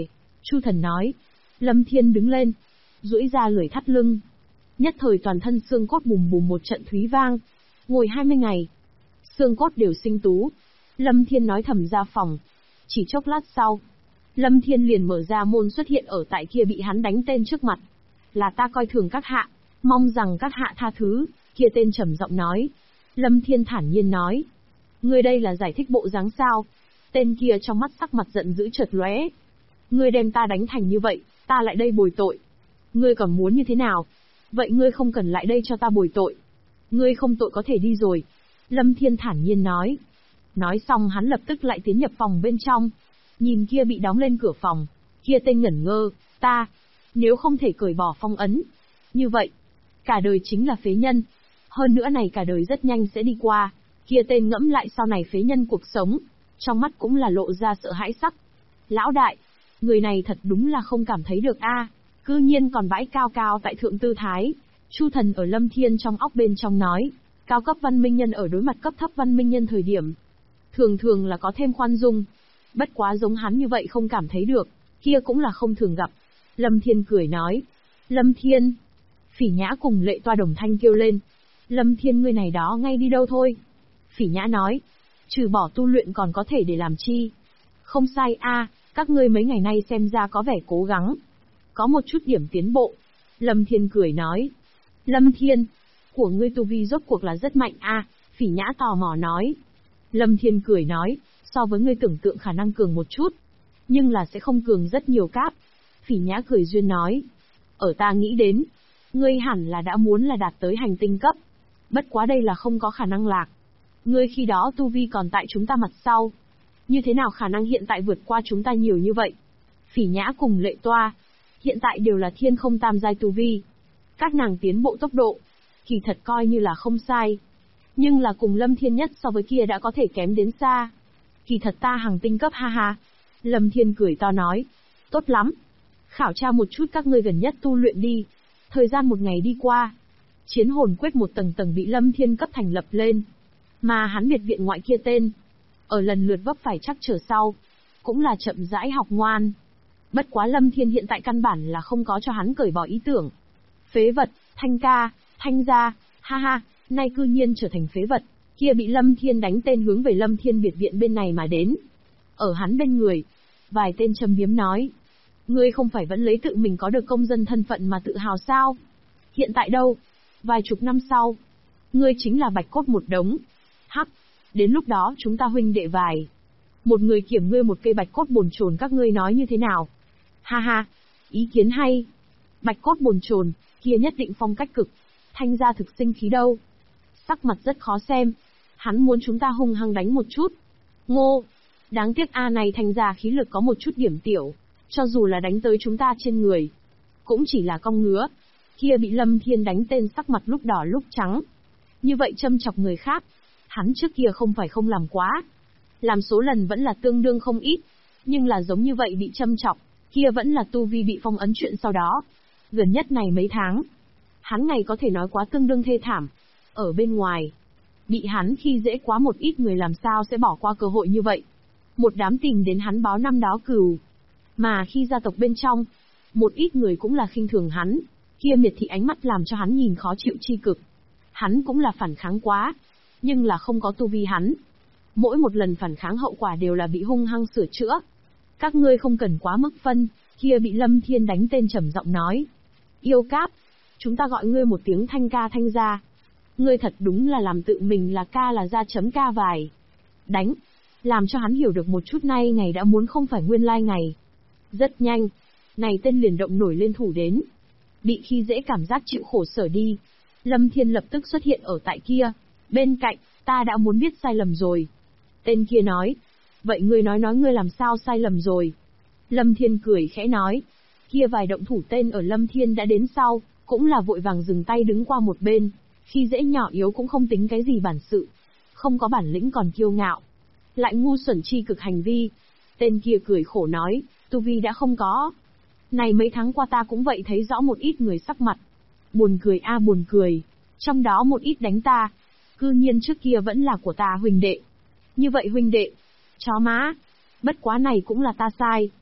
Chu Thần nói. Lâm Thiên đứng lên, duỗi ra lưỡi thắt lưng. Nhất thời toàn thân xương cốt bùm bùm một trận thúy vang. Ngồi 20 ngày, xương cốt đều sinh tú. Lâm Thiên nói thầm ra phòng. Chỉ chốc lát sau, Lâm Thiên liền mở ra môn xuất hiện ở tại kia bị hắn đánh tên trước mặt. Là ta coi thường các hạ, mong rằng các hạ tha thứ, kia tên trầm giọng nói. Lâm Thiên thản nhiên nói. Ngươi đây là giải thích bộ dáng sao? Tên kia trong mắt sắc mặt giận dữ chợt lóe. Ngươi đem ta đánh thành như vậy, ta lại đây bồi tội. Ngươi còn muốn như thế nào? Vậy ngươi không cần lại đây cho ta bồi tội. Ngươi không tội có thể đi rồi. Lâm Thiên thản nhiên nói. Nói xong hắn lập tức lại tiến nhập phòng bên trong. Nhìn kia bị đóng lên cửa phòng. Kia tên ngẩn ngơ, ta. Nếu không thể cởi bỏ phong ấn. Như vậy, cả đời chính là phế nhân. Hơn nữa này cả đời rất nhanh sẽ đi qua. Kia tên ngẫm lại sau này phế nhân cuộc sống. Trong mắt cũng là lộ ra sợ hãi sắc. Lão đại, người này thật đúng là không cảm thấy được a, cư nhiên còn bãi cao cao tại thượng tư thái. Chu Thần ở Lâm Thiên trong óc bên trong nói, cao cấp văn minh nhân ở đối mặt cấp thấp văn minh nhân thời điểm, thường thường là có thêm khoan dung. Bất quá giống hắn như vậy không cảm thấy được, kia cũng là không thường gặp. Lâm Thiên cười nói, Lâm Thiên. Phỉ Nhã cùng Lệ Toa đồng thanh kêu lên, Lâm Thiên ngươi này đó ngay đi đâu thôi. Phỉ Nhã nói, trừ bỏ tu luyện còn có thể để làm chi. Không sai a, các ngươi mấy ngày nay xem ra có vẻ cố gắng. Có một chút điểm tiến bộ. Lâm Thiên cười nói. Lâm Thiên, của ngươi tu vi rốt cuộc là rất mạnh a, Phỉ Nhã tò mò nói. Lâm Thiên cười nói, so với ngươi tưởng tượng khả năng cường một chút, nhưng là sẽ không cường rất nhiều cáp. Phỉ Nhã cười duyên nói. Ở ta nghĩ đến, ngươi hẳn là đã muốn là đạt tới hành tinh cấp. Bất quá đây là không có khả năng lạc. Ngươi khi đó tu vi còn tại chúng ta mặt sau. Như thế nào khả năng hiện tại vượt qua chúng ta nhiều như vậy? Phỉ Nhã cùng Lệ Toa, hiện tại đều là thiên không tam giai tu vi. Các nàng tiến bộ tốc độ, kỳ thật coi như là không sai. Nhưng là cùng Lâm Thiên nhất so với kia đã có thể kém đến xa. Kỳ thật ta hàng tinh cấp ha ha. Lâm Thiên cười to nói. Tốt lắm. Khảo tra một chút các ngươi gần nhất tu luyện đi. Thời gian một ngày đi qua. Chiến hồn quyết một tầng tầng bị Lâm Thiên cấp thành lập lên. Mà hắn biệt viện ngoại kia tên, ở lần lượt vấp phải chắc trở sau, cũng là chậm rãi học ngoan. Bất quá Lâm Thiên hiện tại căn bản là không có cho hắn cởi bỏ ý tưởng. Phế vật, Thanh ca, Thanh gia, ha ha, nay cư nhiên trở thành phế vật, kia bị Lâm Thiên đánh tên hướng về Lâm Thiên biệt viện bên này mà đến. Ở hắn bên người, vài tên châm biếm nói, ngươi không phải vẫn lấy tự mình có được công dân thân phận mà tự hào sao? Hiện tại đâu? Vài chục năm sau, ngươi chính là bạch cốt một đống. Hắc, đến lúc đó chúng ta huynh đệ vài. Một người kiểm ngươi một cây bạch cốt bồn chồn, các ngươi nói như thế nào? Ha ha, ý kiến hay. Bạch cốt bồn chồn, kia nhất định phong cách cực. Thanh gia thực sinh khí đâu. Sắc mặt rất khó xem. Hắn muốn chúng ta hung hăng đánh một chút. Ngô, đáng tiếc a này Thanh gia khí lực có một chút điểm tiểu. Cho dù là đánh tới chúng ta trên người, cũng chỉ là cong ngứa. Kia bị Lâm Thiên đánh tên sắc mặt lúc đỏ lúc trắng. Như vậy châm chọc người khác. Hắn trước kia không phải không làm quá. Làm số lần vẫn là tương đương không ít. Nhưng là giống như vậy bị châm chọc, kia vẫn là tu vi bị phong ấn chuyện sau đó. Gần nhất này mấy tháng, hắn ngày có thể nói quá tương đương thê thảm. Ở bên ngoài, bị hắn khi dễ quá một ít người làm sao sẽ bỏ qua cơ hội như vậy. Một đám tìm đến hắn báo năm đó cừu. Mà khi gia tộc bên trong, một ít người cũng là khinh thường hắn. Kia miệt thị ánh mắt làm cho hắn nhìn khó chịu chi cực. Hắn cũng là phản kháng quá, nhưng là không có tu vi hắn. Mỗi một lần phản kháng hậu quả đều là bị hung hăng sửa chữa. Các ngươi không cần quá mức phân, kia bị Lâm Thiên đánh tên trầm giọng nói. Yêu cáp, chúng ta gọi ngươi một tiếng Thanh ca Thanh gia. Ngươi thật đúng là làm tự mình là ca là gia chấm ca vài. Đánh, làm cho hắn hiểu được một chút nay ngày đã muốn không phải nguyên lai ngày. Rất nhanh, này tên liền động nổi lên thủ đến. Bị khi dễ cảm giác chịu khổ sở đi. Lâm Thiên lập tức xuất hiện ở tại kia. Bên cạnh, ta đã muốn biết sai lầm rồi. Tên kia nói. Vậy ngươi nói ngươi làm sao sai lầm rồi. Lâm Thiên cười khẽ nói. Kia vài động thủ tên ở Lâm Thiên đã đến sau, cũng là vội vàng dừng tay đứng qua một bên. Khi dễ nhỏ yếu cũng không tính cái gì bản sự. Không có bản lĩnh còn kiêu ngạo. Lại ngu xuẩn chi cực hành vi. Tên kia cười khổ nói, tu vi đã không có. Này mấy tháng qua ta cũng vậy thấy rõ một ít người sắc mặt. Buồn cười a buồn cười. Trong đó một ít đánh ta. Cư nhiên trước kia vẫn là của ta huynh đệ. Như vậy huynh đệ. Chó má. Bất quá này cũng là ta sai.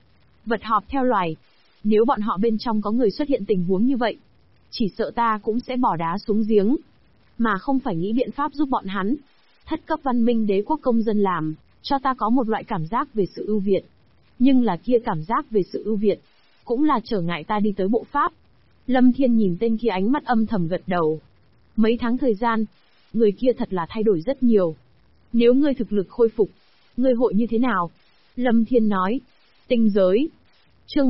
vật họp theo loài. Nếu bọn họ bên trong có người xuất hiện tình huống như vậy, chỉ sợ ta cũng sẽ bỏ đá xuống giếng, mà không phải nghĩ biện pháp giúp bọn hắn. Thất cấp văn minh đế quốc công dân làm, cho ta có một loại cảm giác về sự ưu việt. Nhưng là kia cảm giác về sự ưu việt, cũng là trở ngại ta đi tới bộ pháp. Lâm Thiên nhìn tên kia ánh mắt âm thầm gật đầu. Mấy tháng thời gian, người kia thật là thay đổi rất nhiều. Nếu ngươi thực lực khôi phục, ngươi hội như thế nào? Lâm Thiên nói. Tinh giới. Chương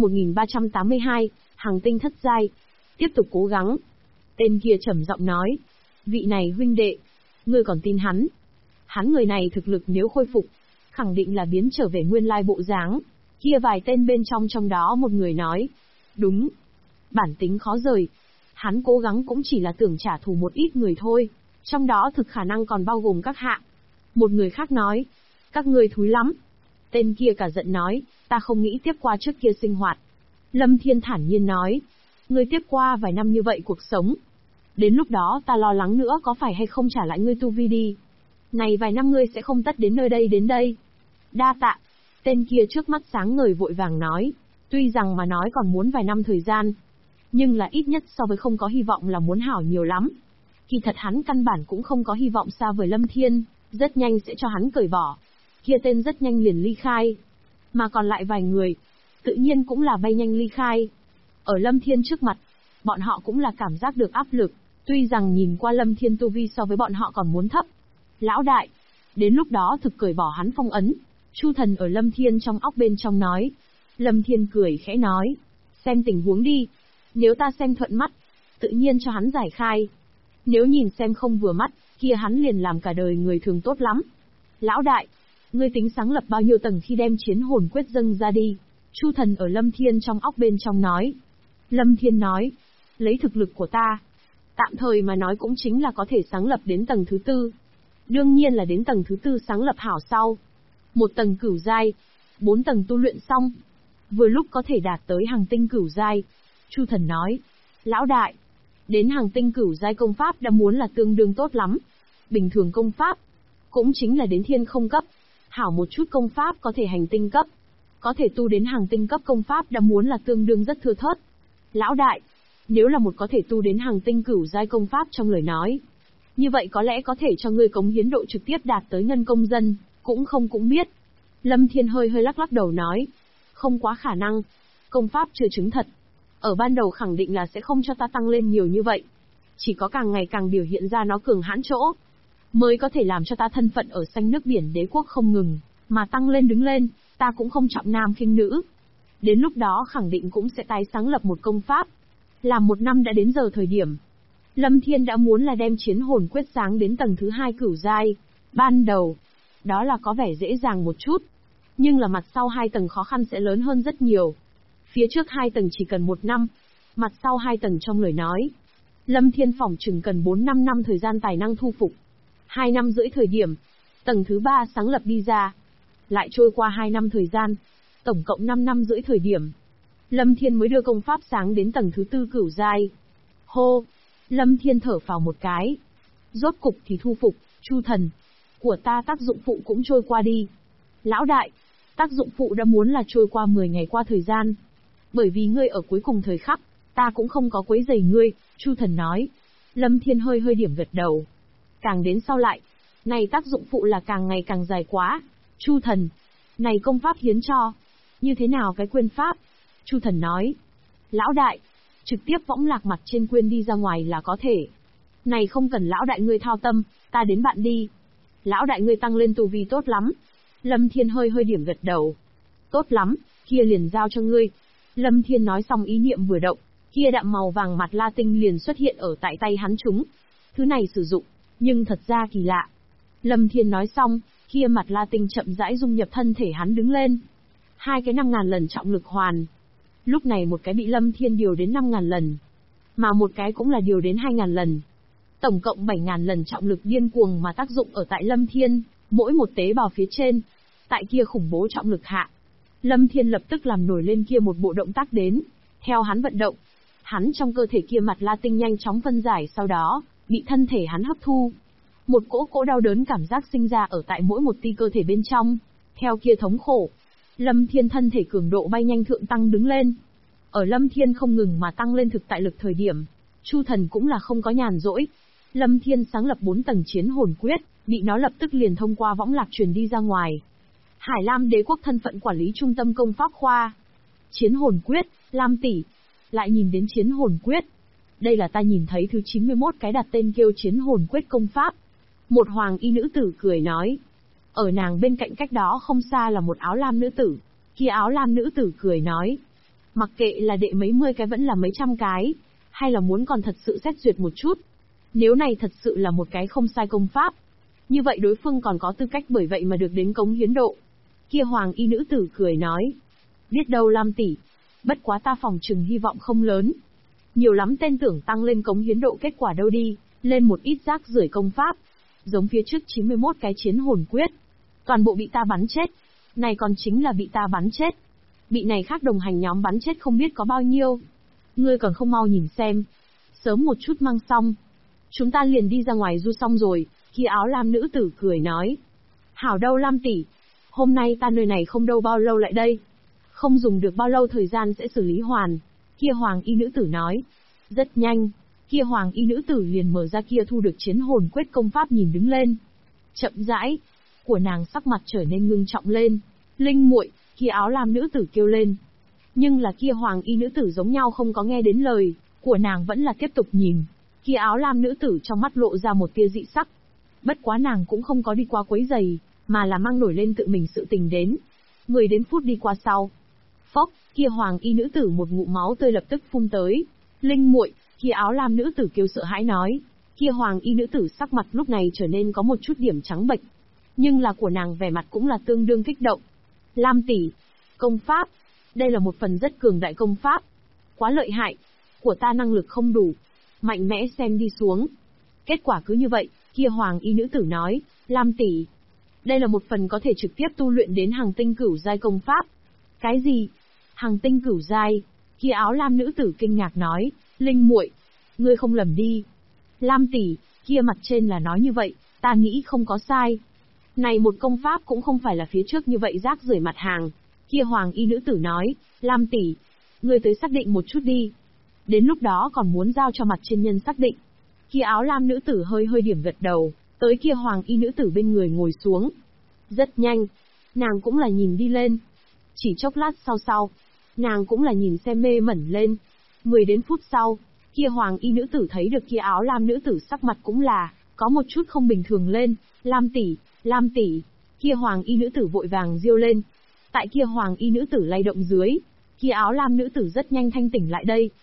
1382, Hằng tinh thất giai. Tiếp tục cố gắng. Tên kia trầm giọng nói. Vị này huynh đệ, ngươi còn tin hắn? Hắn người này thực lực nếu khôi phục, khẳng định là biến trở về nguyên lai bộ dáng. Kia vài tên bên trong đó một người nói. Đúng. Bản tính khó rời. Hắn cố gắng cũng chỉ là tưởng trả thù một ít người thôi. Trong đó thực khả năng còn bao gồm các hạ. Một người khác nói. Các ngươi thúi lắm. Tên kia cả giận nói. Ta không nghĩ tiếp qua trước kia sinh hoạt. Lâm Thiên thản nhiên nói. Ngươi tiếp qua vài năm như vậy cuộc sống. Đến lúc đó ta lo lắng nữa có phải hay không trả lại ngươi tu vi đi. Này vài năm ngươi sẽ không tất đến nơi đây đến đây. Đa tạ. Tên kia trước mắt sáng ngời vội vàng nói. Tuy rằng mà nói còn muốn vài năm thời gian, nhưng là ít nhất so với không có hy vọng là muốn hảo nhiều lắm. Kỳ thật hắn căn bản cũng không có hy vọng xa vời Lâm Thiên, rất nhanh sẽ cho hắn cởi bỏ. Kia tên rất nhanh liền ly khai. Mà còn lại vài người, tự nhiên cũng là bay nhanh ly khai. Ở Lâm Thiên trước mặt, bọn họ cũng là cảm giác được áp lực, tuy rằng nhìn qua Lâm Thiên tu vi so với bọn họ còn muốn thấp. Lão đại, đến lúc đó thực cởi bỏ hắn phong ấn. Chu Thần ở Lâm Thiên trong óc bên trong nói. Lâm Thiên cười khẽ nói. Xem tình huống đi. Nếu ta xem thuận mắt, tự nhiên cho hắn giải khai. Nếu nhìn xem không vừa mắt, kia hắn liền làm cả đời người thường tốt lắm. Lão đại, ngươi tính sáng lập bao nhiêu tầng khi đem chiến hồn quyết dâng ra đi? Chu Thần ở Lâm Thiên trong óc bên trong nói. Lâm Thiên nói. Lấy thực lực của ta, tạm thời mà nói cũng chính là có thể sáng lập đến tầng thứ 4. Đương nhiên là đến tầng thứ 4 sáng lập hảo sau. Một tầng cửu giai, 4 tầng tu luyện xong, vừa lúc có thể đạt tới Hằng tinh cửu giai. Chu Thần nói. Lão đại, đến Hằng tinh cửu giai công pháp đã muốn là tương đương tốt lắm. Bình thường công pháp, cũng chính là đến thiên không cấp. Hảo một chút công pháp có thể hành tinh cấp. Có thể tu đến Hằng tinh cấp công pháp đã muốn là tương đương rất thưa thớt. Lão đại, nếu là một có thể tu đến Hằng tinh cửu giai công pháp trong lời nói, như vậy có lẽ có thể cho ngươi cống hiến độ trực tiếp đạt tới ngân công dân, cũng biết. Lâm Thiên hơi lắc đầu nói. Không quá khả năng. Công pháp chưa chứng thật. Ở ban đầu khẳng định là sẽ không cho ta tăng lên nhiều như vậy. Chỉ có càng ngày càng biểu hiện ra nó cường hãn chỗ, mới có thể làm cho ta thân phận ở xanh nước biển đế quốc không ngừng mà tăng lên đứng lên. Ta cũng không trọng nam khinh nữ. Đến lúc đó khẳng định cũng sẽ tái sáng lập một công pháp. Làm 1 năm đã đến giờ thời điểm. Lâm Thiên đã muốn là đem chiến hồn quyết sáng đến tầng thứ 2 cửu giai. Ban đầu, đó là có vẻ dễ dàng một chút. Nhưng là mặt sau 2 tầng khó khăn sẽ lớn hơn rất nhiều. Phía trước 2 tầng chỉ cần 1 năm. Mặt sau 2 tầng trong lời nói, Lâm Thiên phỏng chừng cần 4-5 năm thời gian tài năng thu phục. 2 năm rưỡi thời điểm, tầng thứ 3 sáng lập đi ra. Lại trôi qua 2 năm thời gian, tổng cộng 5 năm rưỡi thời điểm, Lâm Thiên mới đưa công pháp sáng đến tầng thứ 4 cửu giai. Hô! Lâm Thiên thở phào một cái. Rốt cục thì thu phục, Chu Thần. Của ta tác dụng phụ cũng trôi qua đi. Lão đại, tác dụng phụ đã muốn là trôi qua 10 ngày qua thời gian. Bởi vì ngươi ở cuối cùng thời khắc, ta cũng không có quấy rầy ngươi, Chu Thần nói. Lâm Thiên hơi điểm gật đầu. Càng đến sau lại, này tác dụng phụ là càng ngày càng dài quá. Chu Thần, này công pháp hiến cho. Như thế nào cái quyên pháp? Chu Thần nói. Lão đại, trực tiếp võng lạc mặt trên quyên đi ra ngoài là có thể. Này không cần lão đại ngươi thao tâm, ta đến bạn đi. Lão đại ngươi tăng lên tu vi tốt lắm. Lâm Thiên hơi điểm gật đầu. Tốt lắm, kia liền giao cho ngươi. Lâm Thiên nói xong ý niệm vừa động, kia đạm màu vàng mặt la tinh liền xuất hiện ở tại tay hắn chúng. Thứ này sử dụng, nhưng thật ra kỳ lạ. Lâm Thiên nói xong, kia mặt la tinh chậm rãi dung nhập thân thể hắn đứng lên. 2 cái 5.000 lần trọng lực hoàn. Lúc này một cái bị Lâm Thiên điều đến 5.000 lần, mà một cái cũng là điều đến 2.000 lần. Tổng cộng 7.000 lần trọng lực điên cuồng mà tác dụng ở tại Lâm Thiên, mỗi một tế bào phía trên. Tại kia khủng bố trọng lực hạ, Lâm Thiên lập tức làm nổi lên kia một bộ động tác đến. Theo hắn vận động, hắn trong cơ thể kia mặt la tinh nhanh chóng phân giải, sau đó bị thân thể hắn hấp thu. Một cỗ đau đớn cảm giác sinh ra ở tại mỗi một ti cơ thể bên trong. Theo kia thống khổ, Lâm Thiên thân thể cường độ bay nhanh thượng tăng đứng lên. Ở Lâm Thiên không ngừng mà tăng lên thực tại lực thời điểm, Chu Thần cũng là không có nhàn rỗi. Lâm Thiên sáng lập 4 tầng chiến hồn quyết, bị nó lập tức liền thông qua võng lạc truyền đi ra ngoài. Hải Lam Đế quốc thân phận quản lý trung tâm công pháp khoa. Chiến hồn quyết, Lam tỷ, lại nhìn đến chiến hồn quyết. Đây là ta nhìn thấy thứ 91 cái đặt tên kêu chiến hồn quyết công pháp. Một hoàng y nữ tử cười nói. Ở nàng bên cạnh cách đó không xa là một áo lam nữ tử. Kia áo lam nữ tử cười nói. Mặc kệ là đệ mấy mươi cái vẫn là mấy trăm cái, hay là muốn còn thật sự xét duyệt một chút. Nếu này thật sự là một cái không sai công pháp, như vậy đối phương còn có tư cách bởi vậy mà được đến cống hiến độ. Kia hoàng y nữ tử cười nói. Biết đâu Lam tỷ, bất quá ta phòng chừng hy vọng không lớn. Nhiều lắm tên tưởng tăng lên cống hiến độ kết quả đâu đi, lên một ít rác rưởi công pháp. Giống phía trước 91 cái chiến hồn quyết. Toàn bộ bị ta bắn chết. Này còn chính là bị ta bắn chết. Bị này khác đồng hành nhóm bắn chết không biết có bao nhiêu. Ngươi còn không mau nhìn xem. Sớm một chút mang xong. Chúng ta liền đi ra ngoài du xong rồi. Khi áo lam nữ tử cười nói. Hảo đâu Lam tỷ. Hôm nay ta nơi này không đâu bao lâu lại đây. Không dùng được bao lâu thời gian sẽ xử lý hoàn. Kia hoàng y nữ tử nói. Rất nhanh. Kia hoàng y nữ tử liền mở ra kia thu được chiến hồn quyết công pháp nhìn đứng lên. Chậm rãi. Của nàng sắc mặt trở nên ngưng trọng lên. Linh muội, kia áo lam nữ tử kêu lên. Nhưng là kia hoàng y nữ tử giống nhau không có nghe đến lời. Của nàng vẫn là tiếp tục nhìn. Kia áo lam nữ tử trong mắt lộ ra một tia dị sắc. Bất quá nàng cũng không có đi qua quấy giày, mà là mang nổi lên tự mình sự tình đến. 10 đến phút đi qua sau. Phốc, kia hoàng y nữ tử một ngụm máu tươi lập tức phun tới. Linh muội, kia áo lam nữ tử kêu sợ hãi nói. Kia hoàng y nữ tử sắc mặt lúc này trở nên có một chút điểm trắng bệch. Nhưng là của nàng vẻ mặt cũng là tương đương kích động. Lam tỷ, công pháp, đây là một phần rất cường đại công pháp. Quá lợi hại, của ta năng lực không đủ. Mạnh mẽ xem đi xuống. Kết quả cứ như vậy, kia hoàng y nữ tử nói, Lam tỷ, đây là một phần có thể trực tiếp tu luyện đến hàng tinh cửu giai công pháp. Cái gì? Hàng tinh cửu giai? Kia áo lam nữ tử kinh ngạc nói, Linh muội, ngươi không lầm đi. Lam tỷ, kia mặt trên là nói như vậy, ta nghĩ không có sai. Này một công pháp cũng không phải là phía trước như vậy rác rưởi mặt hàng. Kia hoàng y nữ tử nói, Lam tỷ, ngươi tới xác định một chút đi. Đến lúc đó còn muốn giao cho mặt trên nhân xác định. Kia áo lam nữ tử hơi hơi điểm gật đầu, tới kia hoàng y nữ tử bên người ngồi xuống. Rất nhanh, nàng cũng là nhìn đi lên. Chỉ chốc lát sau, nàng cũng là nhìn xem mê mẩn lên. 10 đến phút sau, kia hoàng y nữ tử thấy được kia áo lam nữ tử sắc mặt cũng là, có một chút không bình thường lên. Lam tỷ, kia hoàng y nữ tử vội vàng riêu lên. Tại kia hoàng y nữ tử lay động dưới, kia áo lam nữ tử rất nhanh thanh tỉnh lại đây.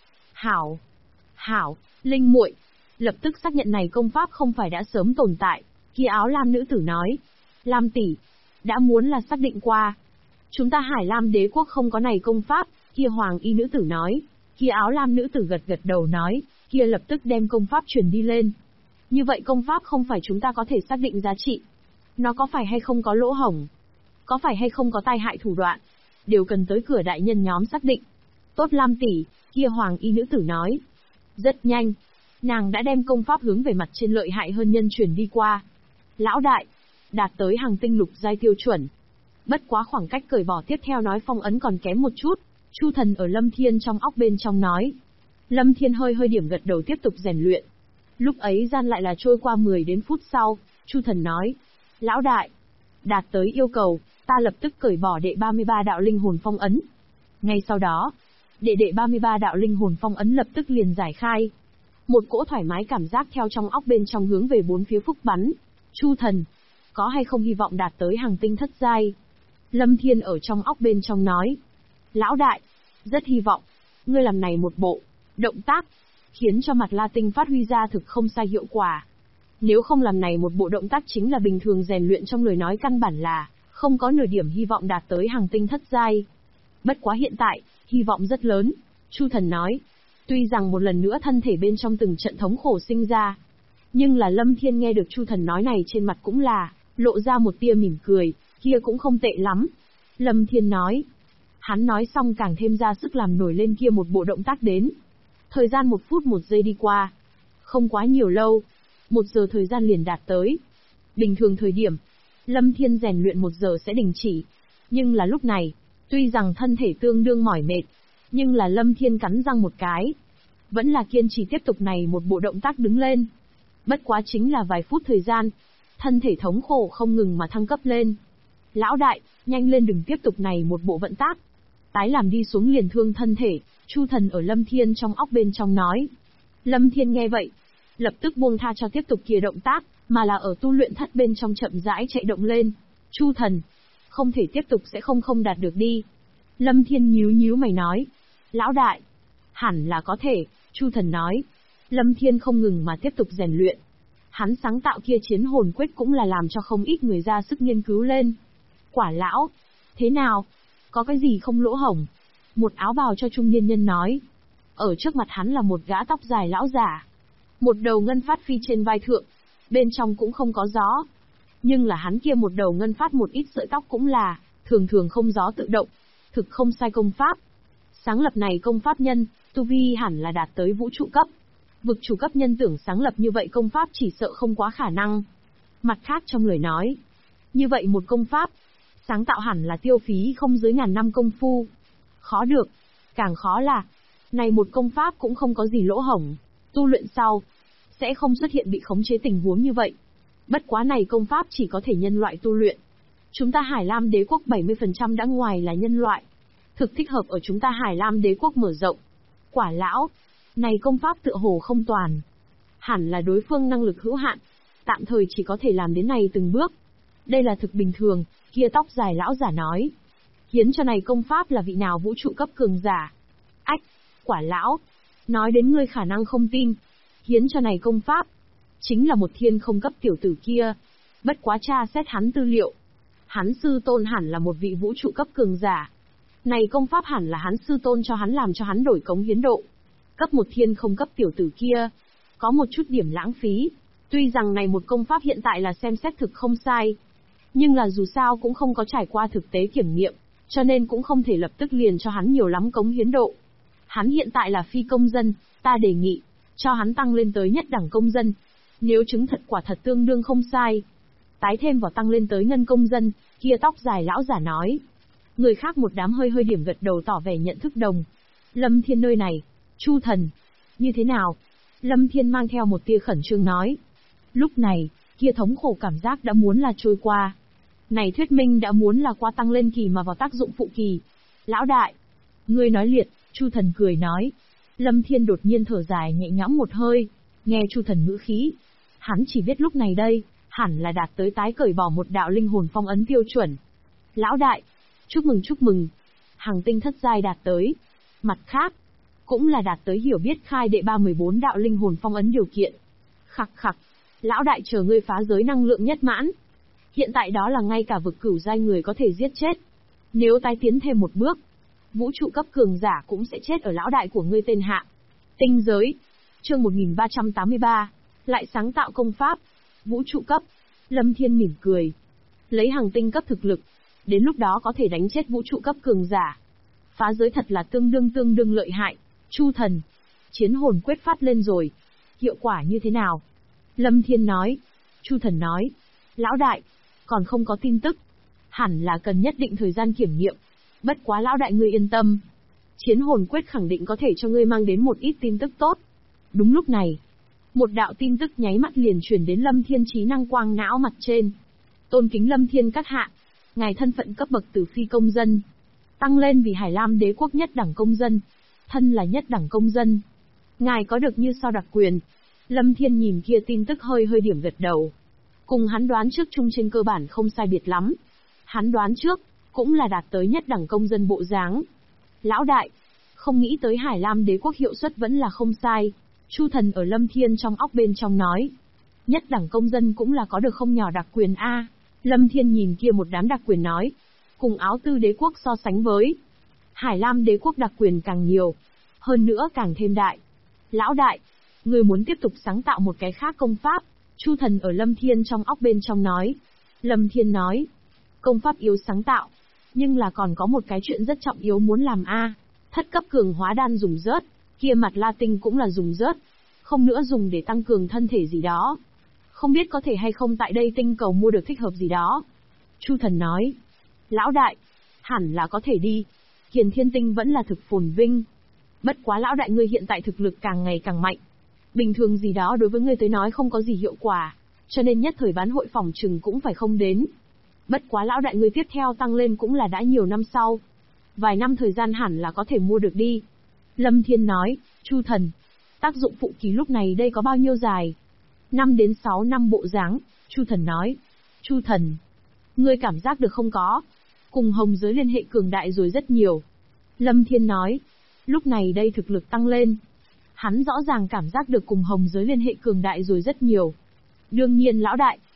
Hảo, Linh muội, lập tức xác nhận này công pháp không phải đã sớm tồn tại. Kia áo lam nữ tử nói, Lam tỷ, đã muốn là xác định qua. Chúng ta Hải Lam Đế quốc không có này công pháp. Kia hoàng y nữ tử nói. Kia áo lam nữ tử gật gật đầu nói, kia lập tức đem công pháp truyền đi lên. Như vậy công pháp không phải chúng ta có thể xác định giá trị. Nó có phải hay không có lỗ hổng, có phải hay không có tai hại thủ đoạn, đều cần tới cửa đại nhân nhóm xác định. Tốt Lam tỷ, kia hoàng y nữ tử nói. Rất nhanh, nàng đã đem công pháp hướng về mặt trên lợi hại hơn nhân truyền đi qua. Lão đại, đạt tới hàng tinh lục giai tiêu chuẩn. Bất quá khoảng cách cởi bỏ tiếp theo nói phong ấn còn kém một chút. Chu Thần ở Lâm Thiên trong óc bên trong nói. Lâm Thiên hơi hơi điểm gật đầu tiếp tục rèn luyện. Lúc ấy gian lại là trôi qua 10 đến phút sau, Chu Thần nói. Lão đại, đạt tới yêu cầu, ta lập tức cởi bỏ đệ 33 đạo linh hồn phong ấn. Ngay sau đó, đệ 33 đạo linh hồn phong ấn lập tức liền giải khai. Một cỗ thoải mái cảm giác theo trong óc bên trong hướng về bốn phía phúc bắn. Chu Thần, có hay không hy vọng đạt tới hàng tinh thất giai? Lâm Thiên ở trong óc bên trong nói. Lão đại, rất hy vọng. Ngươi làm này một bộ động tác, khiến cho mặt La Tinh phát huy ra thực không sai hiệu quả. Nếu không làm này một bộ động tác chính là bình thường rèn luyện trong lời nói căn bản là không có nửa điểm hy vọng đạt tới hàng tinh thất giai. Bất quá hiện tại, hy vọng rất lớn. Chu Thần nói. Tuy rằng một lần nữa thân thể bên trong từng trận thống khổ sinh ra, nhưng là Lâm Thiên nghe được Chu Thần nói này trên mặt cũng là lộ ra một tia mỉm cười, kia cũng không tệ lắm. Lâm Thiên nói. Hắn nói xong càng thêm ra sức làm nổi lên kia một bộ động tác đến. Thời gian 1 phút 1 giây đi qua. Không quá nhiều lâu, 1 giờ thời gian liền đạt tới. Bình thường thời điểm, Lâm Thiên rèn luyện 1 giờ sẽ đình chỉ. Nhưng là lúc này, Tuy rằng thân thể tương đương mỏi mệt, nhưng là Lâm Thiên cắn răng một cái. Vẫn là kiên trì tiếp tục này một bộ động tác đứng lên. Bất quá chính là vài phút thời gian, thân thể thống khổ không ngừng mà thăng cấp lên. Lão đại, nhanh lên đừng tiếp tục này một bộ vận tác. Tái làm đi xuống liền thương thân thể, Chu Thần ở Lâm Thiên trong óc bên trong nói. Lâm Thiên nghe vậy, lập tức buông tha cho tiếp tục kia động tác, mà là ở tu luyện thất bên trong chậm rãi chạy động lên. Chu Thần, không thể tiếp tục sẽ không đạt được đi. Lâm Thiên nhíu mày nói. Lão đại, hẳn là có thể, Chu Thần nói. Lâm Thiên không ngừng mà tiếp tục rèn luyện. Hắn sáng tạo kia chiến hồn quyết cũng là làm cho không ít người ra sức nghiên cứu lên. Quả lão, thế nào? Có cái gì không lỗ hổng? Một áo bào cho trung niên nhân nói. Ở trước mặt hắn là một gã tóc dài lão giả. Một đầu ngân phát phi trên vai thượng, bên trong cũng không có gió. Nhưng là hắn kia một đầu ngân phát một ít sợi tóc cũng là, thường không gió tự động. Thực không sai công pháp. Sáng lập này công pháp nhân, tu vi hẳn là đạt tới vũ trụ cấp. Vực chủ cấp nhân tưởng sáng lập như vậy công pháp chỉ sợ không quá khả năng. Mặt khác trong lời nói, như vậy một công pháp, sáng tạo hẳn là tiêu phí không dưới 1000 năm công phu. Khó được, càng khó là, này một công pháp cũng không có gì lỗ hổng, tu luyện sau, sẽ không xuất hiện bị khống chế tình huống như vậy. Bất quá này công pháp chỉ có thể nhân loại tu luyện. Chúng ta Hải Lam đế quốc 70% đã ngoài là nhân loại. Thực thích hợp ở chúng ta Hải Lam đế quốc mở rộng. Quả lão, này công pháp tựa hồ không toàn. Hẳn là đối phương năng lực hữu hạn, tạm thời chỉ có thể làm đến này từng bước. Đây là thực bình thường, kia tóc dài lão giả nói. Hiến cho này công pháp là vị nào vũ trụ cấp cường giả? Ách, quả lão, nói đến ngươi khả năng không tin. Hiến cho này công pháp, chính là một thiên không cấp tiểu tử kia. Bất quá tra xét hắn tư liệu. Hắn sư tôn hẳn là một vị vũ trụ cấp cường giả. Này công pháp hẳn là hắn sư tôn cho hắn làm cho hắn đổi cống hiến độ. Cấp một thiên không cấp tiểu tử kia, có một chút điểm lãng phí. Tuy rằng này một công pháp hiện tại là xem xét thực không sai, nhưng là dù sao cũng không có trải qua thực tế kiểm nghiệm, cho nên cũng không thể lập tức liền cho hắn nhiều lắm cống hiến độ. Hắn hiện tại là phi công dân, ta đề nghị, cho hắn tăng lên tới nhất đẳng công dân. Nếu chứng thật quả thật tương đương không sai, tái thêm vào tăng lên tới ngân công dân, kia tóc dài lão giả nói. Người khác một đám hơi điểm gật đầu tỏ vẻ nhận thức đồng. Lâm Thiên nơi này, Chu Thần, như thế nào? Lâm Thiên mang theo một tia khẩn trương nói. Lúc này, kia thống khổ cảm giác đã muốn là trôi qua. Này thuyết minh đã muốn là qua tăng lên kỳ mà vào tác dụng phụ kỳ. Lão đại, ngươi nói liệt, Chu Thần cười nói. Lâm Thiên đột nhiên thở dài nhẹ nhõm một hơi, nghe Chu Thần ngữ khí. Hắn chỉ biết lúc này đây, hẳn là đạt tới tái cởi bỏ một đạo linh hồn phong ấn tiêu chuẩn. Lão đại, chúc mừng, Hằng tinh thất giai đạt tới. Mặt khác, cũng là đạt tới hiểu biết khai đệ 314 đạo linh hồn phong ấn điều kiện. Khặc, lão đại chờ ngươi phá giới năng lượng nhất mãn. Hiện tại đó là ngay cả vực cửu giai người có thể giết chết. Nếu tái tiến thêm một bước, vũ trụ cấp cường giả cũng sẽ chết ở lão đại của ngươi tên hạ. Tinh giới, chương 1383, lại sáng tạo công pháp, vũ trụ cấp. Lâm Thiên mỉm cười. Lấy Hằng tinh cấp thực lực, đến lúc đó có thể đánh chết vũ trụ cấp cường giả. Phá giới thật là tương đương lợi hại. Chu Thần, chiến hồn quyết phát lên rồi. Hiệu quả như thế nào? Lâm Thiên nói. Chu Thần nói. Lão đại, còn không có tin tức. Hẳn là cần nhất định thời gian kiểm nghiệm. Bất quá lão đại ngươi yên tâm. Chiến hồn quyết khẳng định có thể cho ngươi mang đến một ít tin tức tốt. Đúng lúc này, một đạo tin tức nháy mắt liền truyền đến Lâm Thiên trí năng quang não mặt trên. Tôn kính Lâm Thiên các hạ, ngài thân phận cấp bậc từ phi công dân, tăng lên vì Hải Lam đế quốc nhất đẳng công dân. Thân là nhất đẳng công dân, ngài có được như sau đặc quyền. Lâm Thiên nhìn kia tin tức hơi điểm gật đầu. Cùng hắn đoán trước chung trên cơ bản không sai biệt lắm. Hắn đoán trước, cũng là đạt tới nhất đẳng công dân bộ dáng. Lão đại, không nghĩ tới Hải Lam đế quốc hiệu suất vẫn là không sai. Chu Thần ở Lâm Thiên trong óc bên trong nói. Nhất đẳng công dân cũng là có được không nhỏ đặc quyền a. Lâm Thiên nhìn kia một đám đặc quyền nói. Cùng Áo Tư đế quốc so sánh với, Hải Lam đế quốc đặc quyền càng nhiều, hơn nữa càng thêm đại. Lão đại, người muốn tiếp tục sáng tạo một cái khác công pháp. Chu Thần ở Lâm Thiên trong óc bên trong nói. Lâm Thiên nói. Công pháp yếu sáng tạo, nhưng là còn có một cái chuyện rất trọng yếu muốn làm a. Thất cấp cường hóa đan dùng rớt, kia mặt La Tinh cũng là dùng rớt, không nữa dùng để tăng cường thân thể gì đó. Không biết có thể hay không tại đây tinh cầu mua được thích hợp gì đó. Chu Thần nói. Lão đại, hẳn là có thể đi. Kiền Thiên Tinh vẫn là thực phồn vinh. Bất quá lão đại ngươi hiện tại thực lực càng ngày càng mạnh. Bình thường gì đó đối với ngươi tới nói không có gì hiệu quả, cho nên nhất thời bán hội phòng trừng cũng phải không đến. Bất quá lão đại ngươi tiếp theo tăng lên cũng là đã nhiều năm sau. Vài năm thời gian hẳn là có thể mua được đi. Lâm Thiên nói, Chu thần, tác dụng phụ kỳ lúc này đây có bao nhiêu dài? 5 đến 6 năm bộ dáng, Chu thần nói. Chu thần, ngươi cảm giác được không có? Cùng hồng giới liên hệ cường đại rồi rất nhiều. Lâm Thiên nói, lúc này đây thực lực tăng lên. Hắn rõ ràng cảm giác được cùng hồng giới liên hệ cường đại rồi rất nhiều. Đương nhiên lão đại,